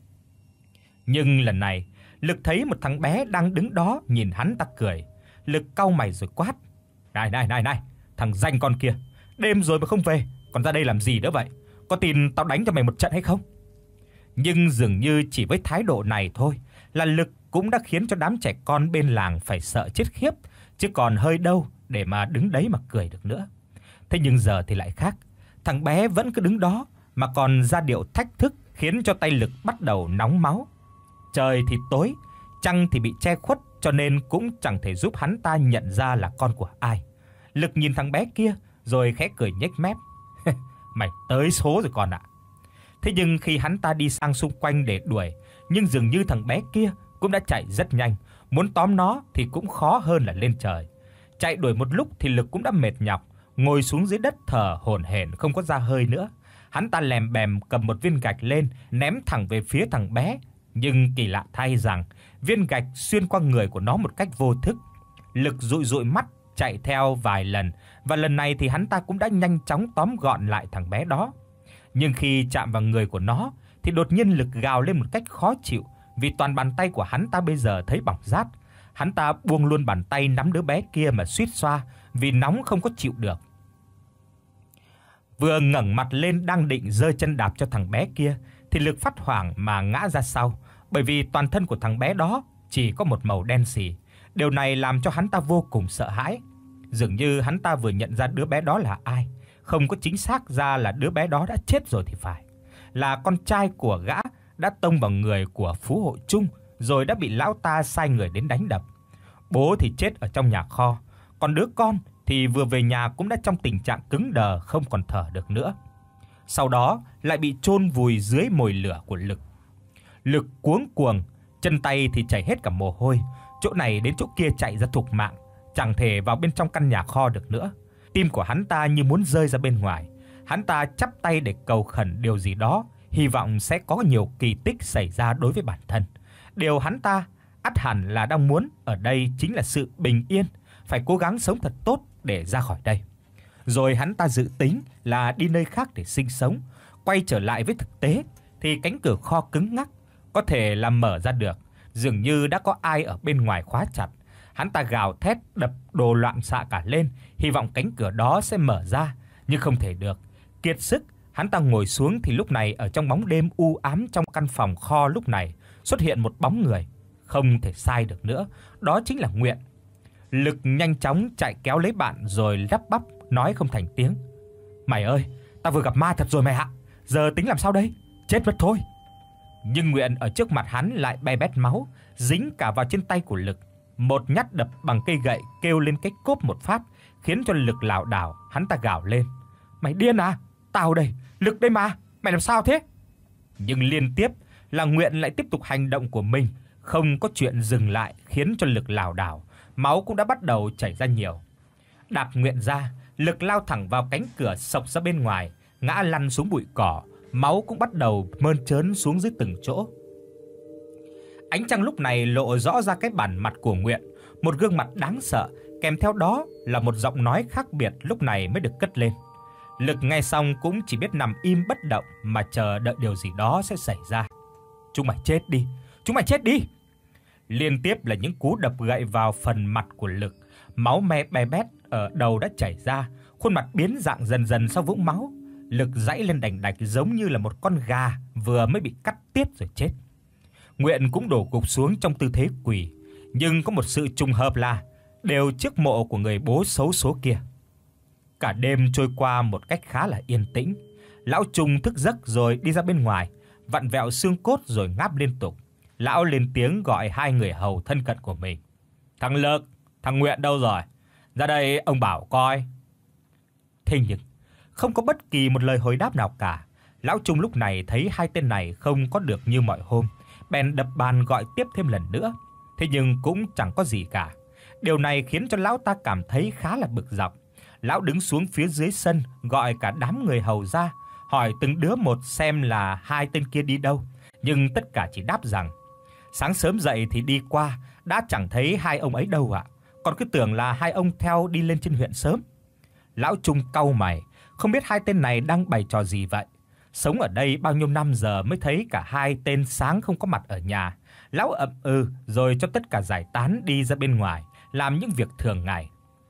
Nhưng lần này, Lực thấy một thằng bé đang đứng đó nhìn hắn ta cười. Lực cau mày rồi quát: "Này này này này, thằng danh con kia, đêm rồi mà không về, còn ra đây làm gì nữa vậy? Có tin tao đánh cho mày một trận hay không?" Nhưng dường như chỉ với thái độ này thôi là Lực cũng đã khiến cho đám trẻ con bên làng phải sợ chết khiếp, chứ còn hơi đâu để mà đứng đấy mà cười được nữa. Thế nhưng giờ thì lại khác, thằng bé vẫn cứ đứng đó mà còn ra điệu thách thức, khiến cho tay Lực bắt đầu nóng máu. Trời thì tối, trăng thì bị che khuất cho nên cũng chẳng thể giúp hắn ta nhận ra là con của ai. Lực nhìn thằng bé kia rồi khẽ cười nhếch mép: "Mày tới số rồi con ạ." Thế nhưng khi hắn ta đi sang xung quanh để đuổi, nhưng dường như thằng bé kia cũng đã chạy rất nhanh, muốn tóm nó thì cũng khó hơn là lên trời. Chạy đuổi một lúc thì Lực cũng đã mệt nhọc, ngồi xuống dưới đất thở hổn hển không có ra hơi nữa. Hắn ta lèm bèm cầm một viên gạch lên, ném thẳng về phía thằng bé, nhưng kỳ lạ thay rằng viên gạch xuyên qua người của nó một cách vô thức. Lực dụi dụi mắt chạy theo vài lần, và lần này thì hắn ta cũng đã nhanh chóng tóm gọn lại thằng bé đó. Nhưng khi chạm vào người của nó thì đột nhiên Lực gào lên một cách khó chịu, vì toàn bàn tay của hắn ta bây giờ thấy bỏng rát. Hắn ta buông luôn bàn tay nắm đứa bé kia mà suýt xoa vì nóng không có chịu được. Vừa ngẩng mặt lên đang định giơ chân đạp cho thằng bé kia thì Lực phát hoảng mà ngã ra sau, bởi vì toàn thân của thằng bé đó chỉ có một màu đen sì. Điều này làm cho hắn ta vô cùng sợ hãi. Dường như hắn ta vừa nhận ra đứa bé đó là ai, không có chính xác ra là đứa bé đó đã chết rồi thì phải. Là con trai của gã đã tông vào người của Phú Hộ Trung rồi đã bị lão ta sai người đến đánh đập. Bố thì chết ở trong nhà kho, còn đứa con thì vừa về nhà cũng đã trong tình trạng cứng đờ không còn thở được nữa. Sau đó lại bị chôn vùi dưới mồi lửa của Lực. Lực cuống cuồng, chân tay thì chảy hết cả mồ hôi, chỗ này đến chỗ kia chạy ra thục mạng, chẳng thể vào bên trong căn nhà kho được nữa. Tim của hắn ta như muốn rơi ra bên ngoài. Hắn ta chắp tay để cầu khẩn điều gì đó, hy vọng sẽ có nhiều kỳ tích xảy ra đối với bản thân. Điều hắn ta ắt hẳn là đang muốn ở đây chính là sự bình yên, phải cố gắng sống thật tốt để ra khỏi đây. Rồi hắn ta dự tính là đi nơi khác để sinh sống. Quay trở lại với thực tế thì cánh cửa kho cứng ngắc, có thể làm mở ra được, dường như đã có ai ở bên ngoài khóa chặt. Hắn ta gào thét đập đồ loạn xạ cả lên, hy vọng cánh cửa đó sẽ mở ra, nhưng không thể được. Kiệt sức, hắn ta ngồi xuống thì lúc này ở trong bóng đêm u ám trong căn phòng kho lúc này xuất hiện một bóng người, không thể sai được nữa, đó chính là Nguyện. Lực nhanh chóng chạy kéo lấy bạn rồi lắp bắp nói không thành tiếng: "Mày ơi, ta vừa gặp ma thật rồi mày ạ. Giờ tính làm sao đây? Chết mất thôi." Nhưng Nguyện ở trước mặt hắn lại be bét máu, dính cả vào trên tay của Lực. Một nhát đập bằng cây gậy kêu lên cái cốp một phát, khiến cho Lực lảo đảo, hắn ta gào lên: "Mày điên à? Tao đây, Lực đây mà, mày làm sao thế?" Nhưng liên tiếp là Nguyện lại tiếp tục hành động của mình, không có chuyện dừng lại, khiến cho Lực lảo đảo, máu cũng đã bắt đầu chảy ra nhiều. Đạp Nguyện ra, Lực lao thẳng vào cánh cửa xộc ra bên ngoài, ngã lăn xuống bụi cỏ, máu cũng bắt đầu mơn trớn xuống dưới từng chỗ. Ánh trăng lúc này lộ rõ ra cái bản mặt của Nguyện, một gương mặt đáng sợ, kèm theo đó là một giọng nói khác biệt lúc này mới được cất lên. Lực nghe xong cũng chỉ biết nằm im bất động mà chờ đợi điều gì đó sẽ xảy ra. "Chúng mày chết đi, chúng mày chết đi." Liên tiếp là những cú đập gậy vào phần mặt của Lực, máu me be bét ở đầu đã chảy ra, khuôn mặt biến dạng dần dần sau vũng máu. Lực giãy lên đành đạch giống như là một con gà vừa mới bị cắt tiết rồi chết. Nguyện cũng đổ gục xuống trong tư thế quỳ, nhưng có một sự trùng hợp là đều trước mộ của người bố xấu số kia. Cả đêm trôi qua một cách khá là yên tĩnh. Lão Trung thức giấc rồi đi ra bên ngoài, vặn vẹo xương cốt rồi ngáp liên tục. Lão lên tiếng gọi hai người hầu thân cận của mình: "Thằng Lực, thằng Nguyện đâu rồi? Ra đây ông bảo coi." Thế nhưng không có bất kỳ một lời hồi đáp nào cả. Lão Trung lúc này thấy hai tên này không có được như mọi hôm, bèn đập bàn gọi tiếp thêm lần nữa. Thế nhưng cũng chẳng có gì cả. Điều này khiến cho lão ta cảm thấy khá là bực dọc. Lão đứng xuống phía dưới sân, gọi cả đám người hầu ra, hỏi từng đứa một xem là hai tên kia đi đâu, nhưng tất cả chỉ đáp rằng sáng sớm dậy thì đi qua, đã chẳng thấy hai ông ấy đâu ạ. Còn cứ tưởng là hai ông theo đi lên trên huyện sớm. Lão Trung cau mày, không biết hai tên này đang bày trò gì vậy. Sống ở đây bao nhiêu năm giờ mới thấy cả hai tên sáng không có mặt ở nhà. Lão ậm ừ rồi cho tất cả giải tán đi ra bên ngoài, làm những việc thường ngày.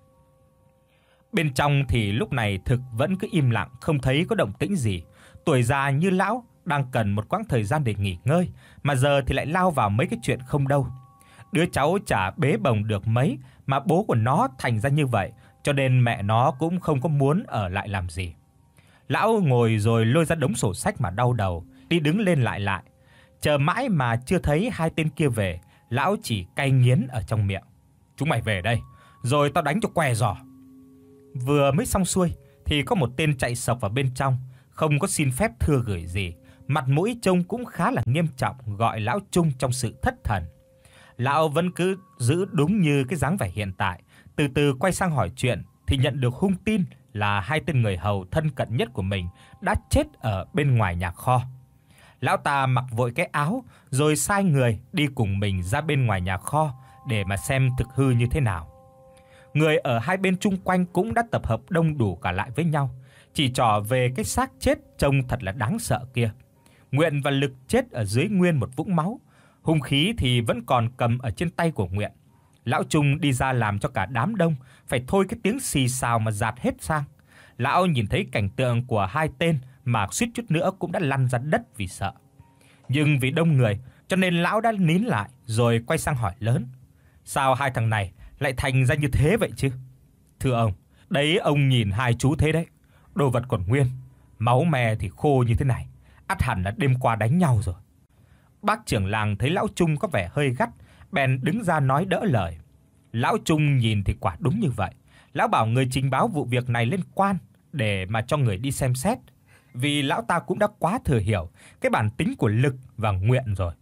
Bên trong thì lúc này Thực vẫn cứ im lặng, không thấy có động tĩnh gì. Tuổi già như lão đang cần một quãng thời gian để nghỉ ngơi, mà giờ thì lại lao vào mấy cái chuyện không đâu. Đứa cháu chả bế bồng được mấy mà bố của nó thành ra như vậy, cho nên mẹ nó cũng không có muốn ở lại làm gì. Lão ngồi rồi lôi ra đống sổ sách mà đau đầu, đi đứng lên lại lại. Chờ mãi mà chưa thấy hai tên kia về, lão chỉ cay nghiến ở trong miệng: "Chúng mày về đây, rồi tao đánh cho què giò." Vừa mới xong xuôi thì có một tên chạy sộc vào bên trong, không có xin phép thưa gửi gì, mặt mũi trông cũng khá là nghiêm trọng, gọi lão Trung trong sự thất thần. Lão vẫn cứ giữ đúng như cái dáng vẻ hiện tại, từ từ quay sang hỏi chuyện thì nhận được hung tin là hai tên người hầu thân cận nhất của mình đã chết ở bên ngoài nhà kho. Lão ta mặc vội cái áo rồi sai người đi cùng mình ra bên ngoài nhà kho để mà xem thực hư như thế nào. Người ở hai bên chung quanh cũng đã tập hợp đông đủ cả lại với nhau, chỉ trỏ về cái xác chết trông thật là đáng sợ kia. Nguyện và Lực chết ở dưới nguyên một vũng máu, hung khí thì vẫn còn cầm ở trên tay của Nguyện. Lão Trung đi ra làm cho cả đám đông phải thôi cái tiếng xì xào mà dạt hết sang. Lão nhìn thấy cảnh tượng của hai tên mà suýt chút nữa cũng đã lăn ra đất vì sợ. Nhưng vì đông người cho nên lão đã nín lại rồi quay sang hỏi lớn: "Sao hai thằng này lại thành ra như thế vậy chứ?" "Thưa ông, đấy ông nhìn hai chú thế đấy, đồ vật còn nguyên, máu me thì khô như thế này, ắt hẳn là đêm qua đánh nhau rồi." Bác trưởng làng thấy lão Trung có vẻ hơi gắt, bèn đứng ra nói đỡ lời. Lão Trung nhìn thì quả đúng như vậy. Lão bảo người trình báo vụ việc này lên quan để mà cho người đi xem xét, vì lão ta cũng đã quá thừa hiểu cái bản tính của Lực và Nguyện rồi.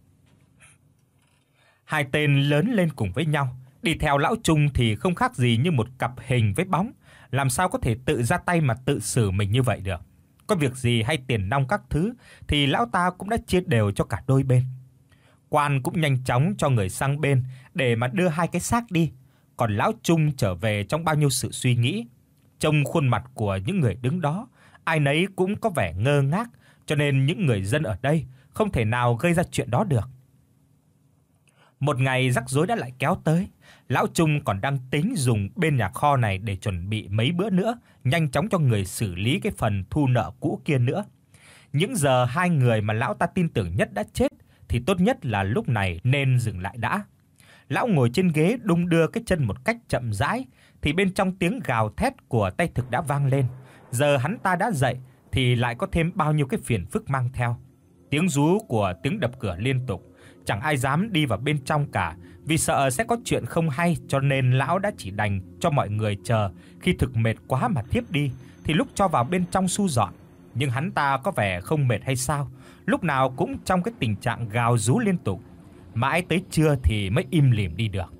Hai tên lớn lên cùng với nhau, đi theo lão Trung thì không khác gì như một cặp hình với bóng, làm sao có thể tự ra tay mà tự xử mình như vậy được. Có việc gì hay tiền nong các thứ thì lão ta cũng đã chia đều cho cả đôi bên. Quan cũng nhanh chóng cho người sang bên để mà đưa hai cái xác đi, còn lão Trung trở về trong bao nhiêu sự suy nghĩ. Trông khuôn mặt của những người đứng đó, ai nấy cũng có vẻ ngơ ngác, cho nên những người dân ở đây không thể nào gây ra chuyện đó được. Một ngày rắc rối đã lại kéo tới, lão Trung còn đang tính dùng bên nhà kho này để chuẩn bị mấy bữa nữa, nhanh chóng cho người xử lý cái phần thu nợ cũ kia nữa. Những giờ hai người mà lão ta tin tưởng nhất đã chết thì tốt nhất là lúc này nên dừng lại đã. Lão ngồi trên ghế đung đưa cái chân một cách chậm rãi thì bên trong tiếng gào thét của tay thực đã vang lên. Giờ hắn ta đã dậy thì lại có thêm bao nhiêu cái phiền phức mang theo. Tiếng rú của tiếng đập cửa liên tục, chẳng ai dám đi vào bên trong cả, vì sợ sẽ có chuyện không hay, cho nên lão đã chỉ đành cho mọi người chờ khi thực mệt quá mà thiếp đi thì lúc cho vào bên trong thu dọn. Nhưng hắn ta có vẻ không mệt hay sao, lúc nào cũng trong cái tình trạng gào rú liên tục, mãi tới trưa thì mới im lìm đi được.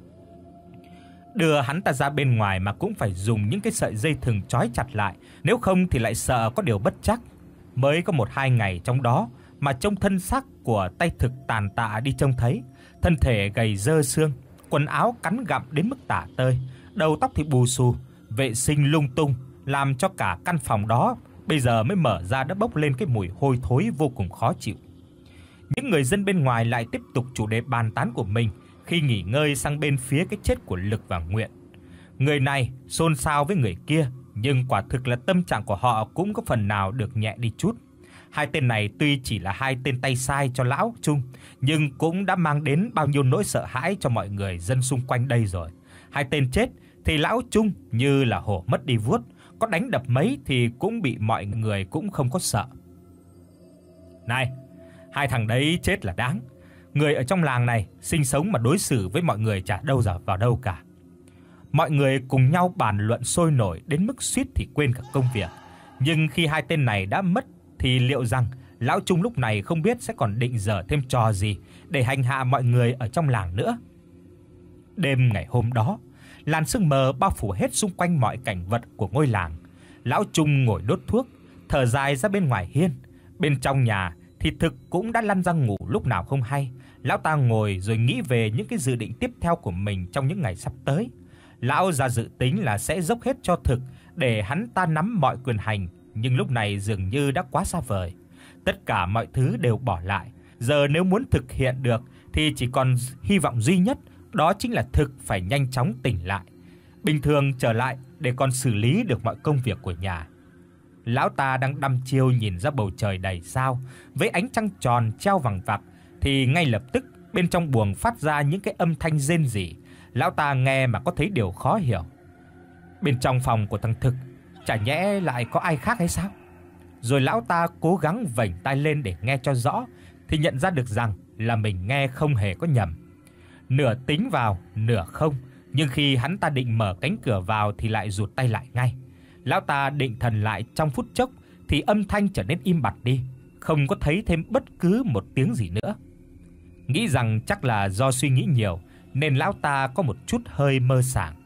Đưa hắn ta ra bên ngoài mà cũng phải dùng những cái sợi dây thừng trói chặt lại, nếu không thì lại sợ có điều bất trắc. Mới có một hai ngày trong đó mà trông thân xác của tay thực tàn tạ đi trông thấy, thân thể gầy rơ xương, quần áo cắn gặm đến mức tả tơi, đầu tóc thì bù xù, vệ sinh lung tung, làm cho cả căn phòng đó bây giờ mới mở ra đã bốc lên cái mùi hôi thối vô cùng khó chịu. Những người dân bên ngoài lại tiếp tục chủ đề bàn tán của mình khi nghỉ ngơi sang bên phía cái chết của Lực và Nguyện. Người này xôn xao với người kia, nhưng quả thực là tâm trạng của họ cũng có phần nào được nhẹ đi chút. Hai tên này tuy chỉ là hai tên tay sai cho lão Trung, nhưng cũng đã mang đến bao nhiêu nỗi sợ hãi cho mọi người dân xung quanh đây rồi. Hai tên chết thì lão Trung như là hổ mất đi vuốt, có đánh đập mấy thì cũng bị mọi người cũng không có sợ. Này, hai thằng đấy chết là đáng. Người ở trong làng này sinh sống mà đối xử với mọi người chả đâu giờ vào đâu cả. Mọi người cùng nhau bàn luận sôi nổi đến mức suýt thì quên cả công việc. Nhưng khi hai tên này đã mất thì liệu rằng lão Trung lúc này không biết sẽ còn định giở thêm trò gì để hành hạ mọi người ở trong làng nữa. Đêm ngày hôm đó, làn sương mờ bao phủ hết xung quanh mọi cảnh vật của ngôi làng. Lão Trung ngồi đốt thuốc, thở dài ra bên ngoài hiên. Bên trong nhà thì Thực cũng đã lăn ra ngủ lúc nào không hay. Lão ta ngồi rồi nghĩ về những cái dự định tiếp theo của mình trong những ngày sắp tới. Lão ra dự tính là sẽ dốc hết cho Thực để hắn ta nắm mọi quyền hành, nhưng lúc này dường như đã quá xa vời. Tất cả mọi thứ đều bỏ lại, giờ nếu muốn thực hiện được thì chỉ còn hy vọng duy nhất, đó chính là Thực phải nhanh chóng tỉnh lại, bình thường trở lại để còn xử lý được mọi công việc của nhà. Lão ta đang đăm chiêu nhìn ra bầu trời đầy sao với ánh trăng tròn treo vằng vặc thì ngay lập tức bên trong buồng phát ra những cái âm thanh rên rỉ. Lão ta nghe mà có thấy điều khó hiểu. Bên trong phòng của thằng Thực chả nhẽ lại có ai khác hay sao? Rồi lão ta cố gắng vểnh tai lên để nghe cho rõ thì nhận ra được rằng là mình nghe không hề có nhầm. Nửa tính vào, nửa không, nhưng khi hắn ta định mở cánh cửa vào thì lại rụt tay lại ngay. Lão ta định thần lại trong phút chốc thì âm thanh trở nên im bặt đi, không có thấy thêm bất cứ một tiếng gì nữa. Nghĩ rằng chắc là do suy nghĩ nhiều nên lão ta có một chút hơi mơ sảng.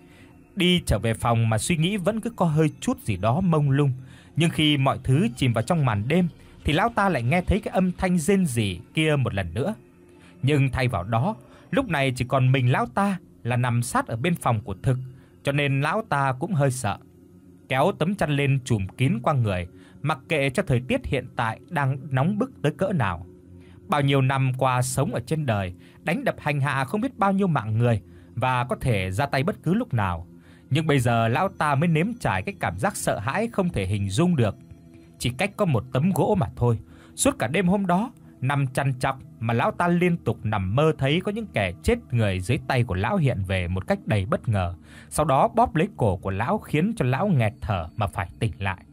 Đi trở về phòng mà suy nghĩ vẫn cứ có hơi chút gì đó mông lung, nhưng khi mọi thứ chìm vào trong màn đêm thì lão ta lại nghe thấy cái âm thanh rên rỉ kia một lần nữa. Nhưng thay vào đó, lúc này chỉ còn mình lão ta là nằm sát ở bên phòng của Thực, cho nên lão ta cũng hơi sợ. Kéo tấm chăn lên trùm kín qua người, mặc kệ cho thời tiết hiện tại đang nóng bức tới cỡ nào. Bao nhiêu năm qua sống ở trên đời, đánh đập hành hạ không biết bao nhiêu mạng người và có thể ra tay bất cứ lúc nào. Nhưng bây giờ lão ta mới nếm trải cái cảm giác sợ hãi không thể hình dung được. Chỉ cách có một tấm gỗ mà thôi. Suốt cả đêm hôm đó, nằm chằn chọc mà lão ta liên tục nằm mơ thấy có những kẻ chết người dưới tay của lão hiện về một cách đầy bất ngờ, sau đó bóp lấy cổ của lão khiến cho lão nghẹt thở mà phải tỉnh lại.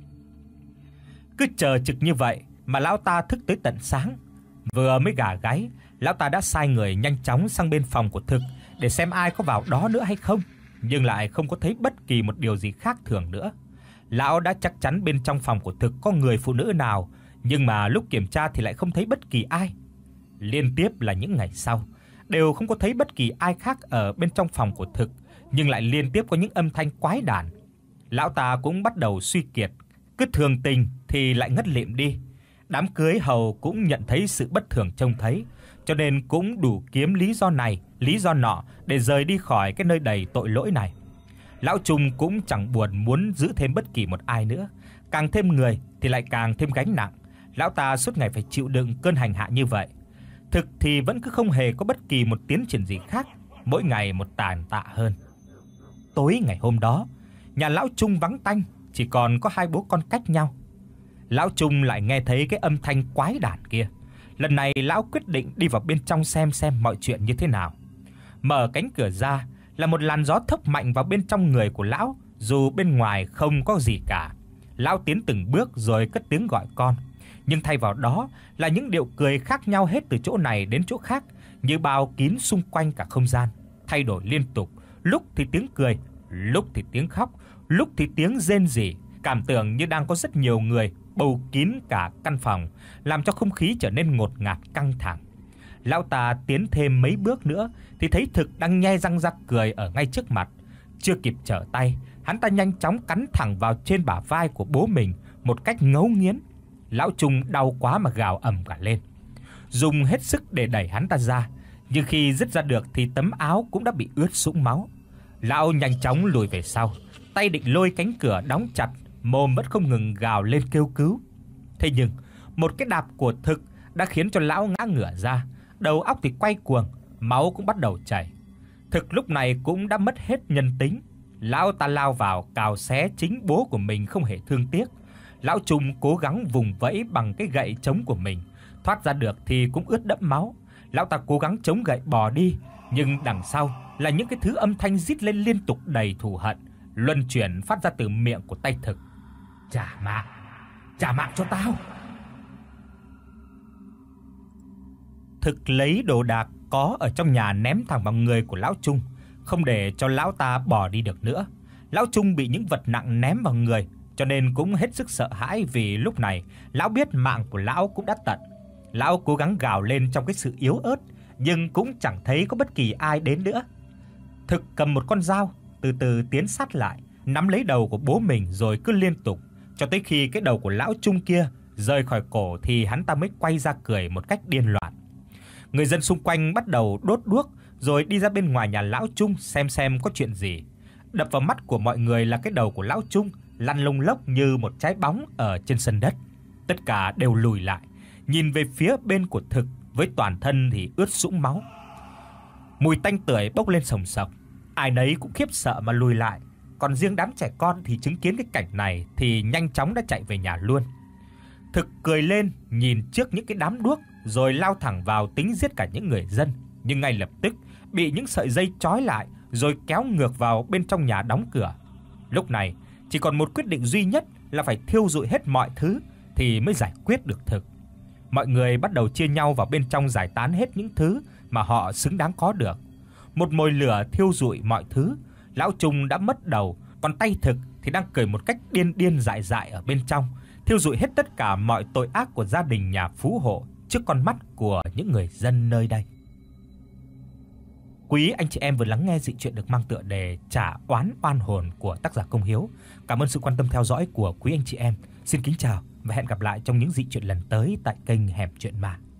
Cứ chờ trực như vậy mà lão ta thức tới tận sáng. Vừa mới gà gáy, lão ta đã sai người nhanh chóng sang bên phòng của Thực để xem ai có vào đó nữa hay không, nhưng lại không có thấy bất kỳ một điều gì khác thường nữa. Lão đã chắc chắn bên trong phòng của Thực có người phụ nữ nào, nhưng mà lúc kiểm tra thì lại không thấy bất kỳ ai. Liên tiếp là những ngày sau, đều không có thấy bất kỳ ai khác ở bên trong phòng của Thực, nhưng lại liên tiếp có những âm thanh quái đản. Lão ta cũng bắt đầu suy kiệt, cứ thường tình thì lại ngất lịm đi. Đám cưới hầu cũng nhận thấy sự bất thường trông thấy, cho nên cũng đủ kiếm lý do này, lý do nọ để rời đi khỏi cái nơi đầy tội lỗi này. Lão Trung cũng chẳng buồn muốn giữ thêm bất kỳ một ai nữa, càng thêm người thì lại càng thêm gánh nặng. Lão ta suốt ngày phải chịu đựng cơn hành hạ như vậy. Thực thì vẫn cứ không hề có bất kỳ một tiến triển gì khác, mỗi ngày một tàn tạ hơn. Tối ngày hôm đó, nhà lão Trung vắng tanh, chỉ còn có hai bố con cách nhau. Lão Trung lại nghe thấy cái âm thanh quái đản kia. Lần này lão quyết định đi vào bên trong xem xem mọi chuyện như thế nào. Mở cánh cửa ra là một làn gió thốc mạnh vào bên trong người của lão, dù bên ngoài không có gì cả. Lão tiến từng bước rồi cất tiếng gọi con, nhưng thay vào đó là những điệu cười khác nhau hết từ chỗ này đến chỗ khác, như bao kín xung quanh cả không gian, thay đổi liên tục, lúc thì tiếng cười, lúc thì tiếng khóc, lúc thì tiếng rên rỉ, cảm tưởng như đang có rất nhiều người bầu kín cả căn phòng, làm cho không khí trở nên ngột ngạt căng thẳng. Lão ta tiến thêm mấy bước nữa thì thấy Thực đang nhe răng ra cười ở ngay trước mặt. Chưa kịp trở tay, hắn ta nhanh chóng cắn thẳng vào trên bả vai của bố mình một cách ngấu nghiến. Lão Trung đau quá mà gào ầm cả lên, dùng hết sức để đẩy hắn ta ra, nhưng khi dứt ra được thì tấm áo cũng đã bị ướt sũng máu. Lão nhanh chóng lùi về sau, tay định lôi cánh cửa đóng chặt, mồm vẫn không ngừng gào lên kêu cứu. Thế nhưng, một cái đạp của Thực đã khiến cho lão ngã ngửa ra, đầu óc thì quay cuồng, máu cũng bắt đầu chảy. Thực lúc này cũng đã mất hết nhân tính, lão ta lao vào cào xé chính bố của mình không hề thương tiếc. Lão Trung cố gắng vùng vẫy bằng cái gậy chống của mình, thoát ra được thì cũng ướt đẫm máu. Lão ta cố gắng chống gậy bò đi, nhưng đằng sau là những cái thứ âm thanh rít lên liên tục đầy thù hận, luân chuyển phát ra từ miệng của tay Thực. Trả mạng, trả mạng cho tao. Thực lấy đồ đạc có ở trong nhà ném thẳng vào người của lão Trung, không để cho lão ta bỏ đi được nữa. Lão Trung bị những vật nặng ném vào người, cho nên cũng hết sức sợ hãi, vì lúc này lão biết mạng của lão cũng đã tận. Lão cố gắng gào lên trong cái sự yếu ớt, nhưng cũng chẳng thấy có bất kỳ ai đến nữa. Thực cầm một con dao, từ từ tiến sát lại, nắm lấy đầu của bố mình rồi cứ liên tục cho tới khi cái đầu của lão Trung kia rời khỏi cổ thì hắn ta mới quay ra cười một cách điên loạn. Người dân xung quanh bắt đầu đốt đuốc rồi đi ra bên ngoài nhà lão Trung xem xem có chuyện gì. Đập vào mắt của mọi người là cái đầu của lão Trung lăn lông lốc như một trái bóng ở trên sân đất. Tất cả đều lùi lại, nhìn về phía bên của Thực với toàn thân thì ướt sũng máu. Mùi tanh tưởi bốc lên sồng sộc, ai nấy cũng khiếp sợ mà lùi lại, còn riêng đám trẻ con thì chứng kiến cái cảnh này thì nhanh chóng đã chạy về nhà luôn. Thực cười lên nhìn trước những cái đám đuốc rồi lao thẳng vào tính giết cả những người dân, nhưng ngay lập tức bị những sợi dây trói lại rồi kéo ngược vào bên trong nhà đóng cửa. Lúc này chỉ còn một quyết định duy nhất là phải thiêu rụi hết mọi thứ thì mới giải quyết được Thực. Mọi người bắt đầu chia nhau vào bên trong giải tán hết những thứ mà họ xứng đáng có được. Một mồi lửa thiêu rụi mọi thứ, lão Trung đã mất đầu, còn tay Thực thì đang cười một cách điên điên dại dại ở bên trong, thiêu rụi hết tất cả mọi tội ác của gia đình nhà phú hộ trước con mắt của những người dân nơi đây. Quý anh chị em vừa lắng nghe dị truyện được mang tựa đề Trả oán oan hồn của tác giả Công Hiếu. Cảm ơn sự quan tâm theo dõi của quý anh chị em. Xin kính chào và hẹn gặp lại trong những dị truyện lần tới tại kênh Hẻm Truyện Ma.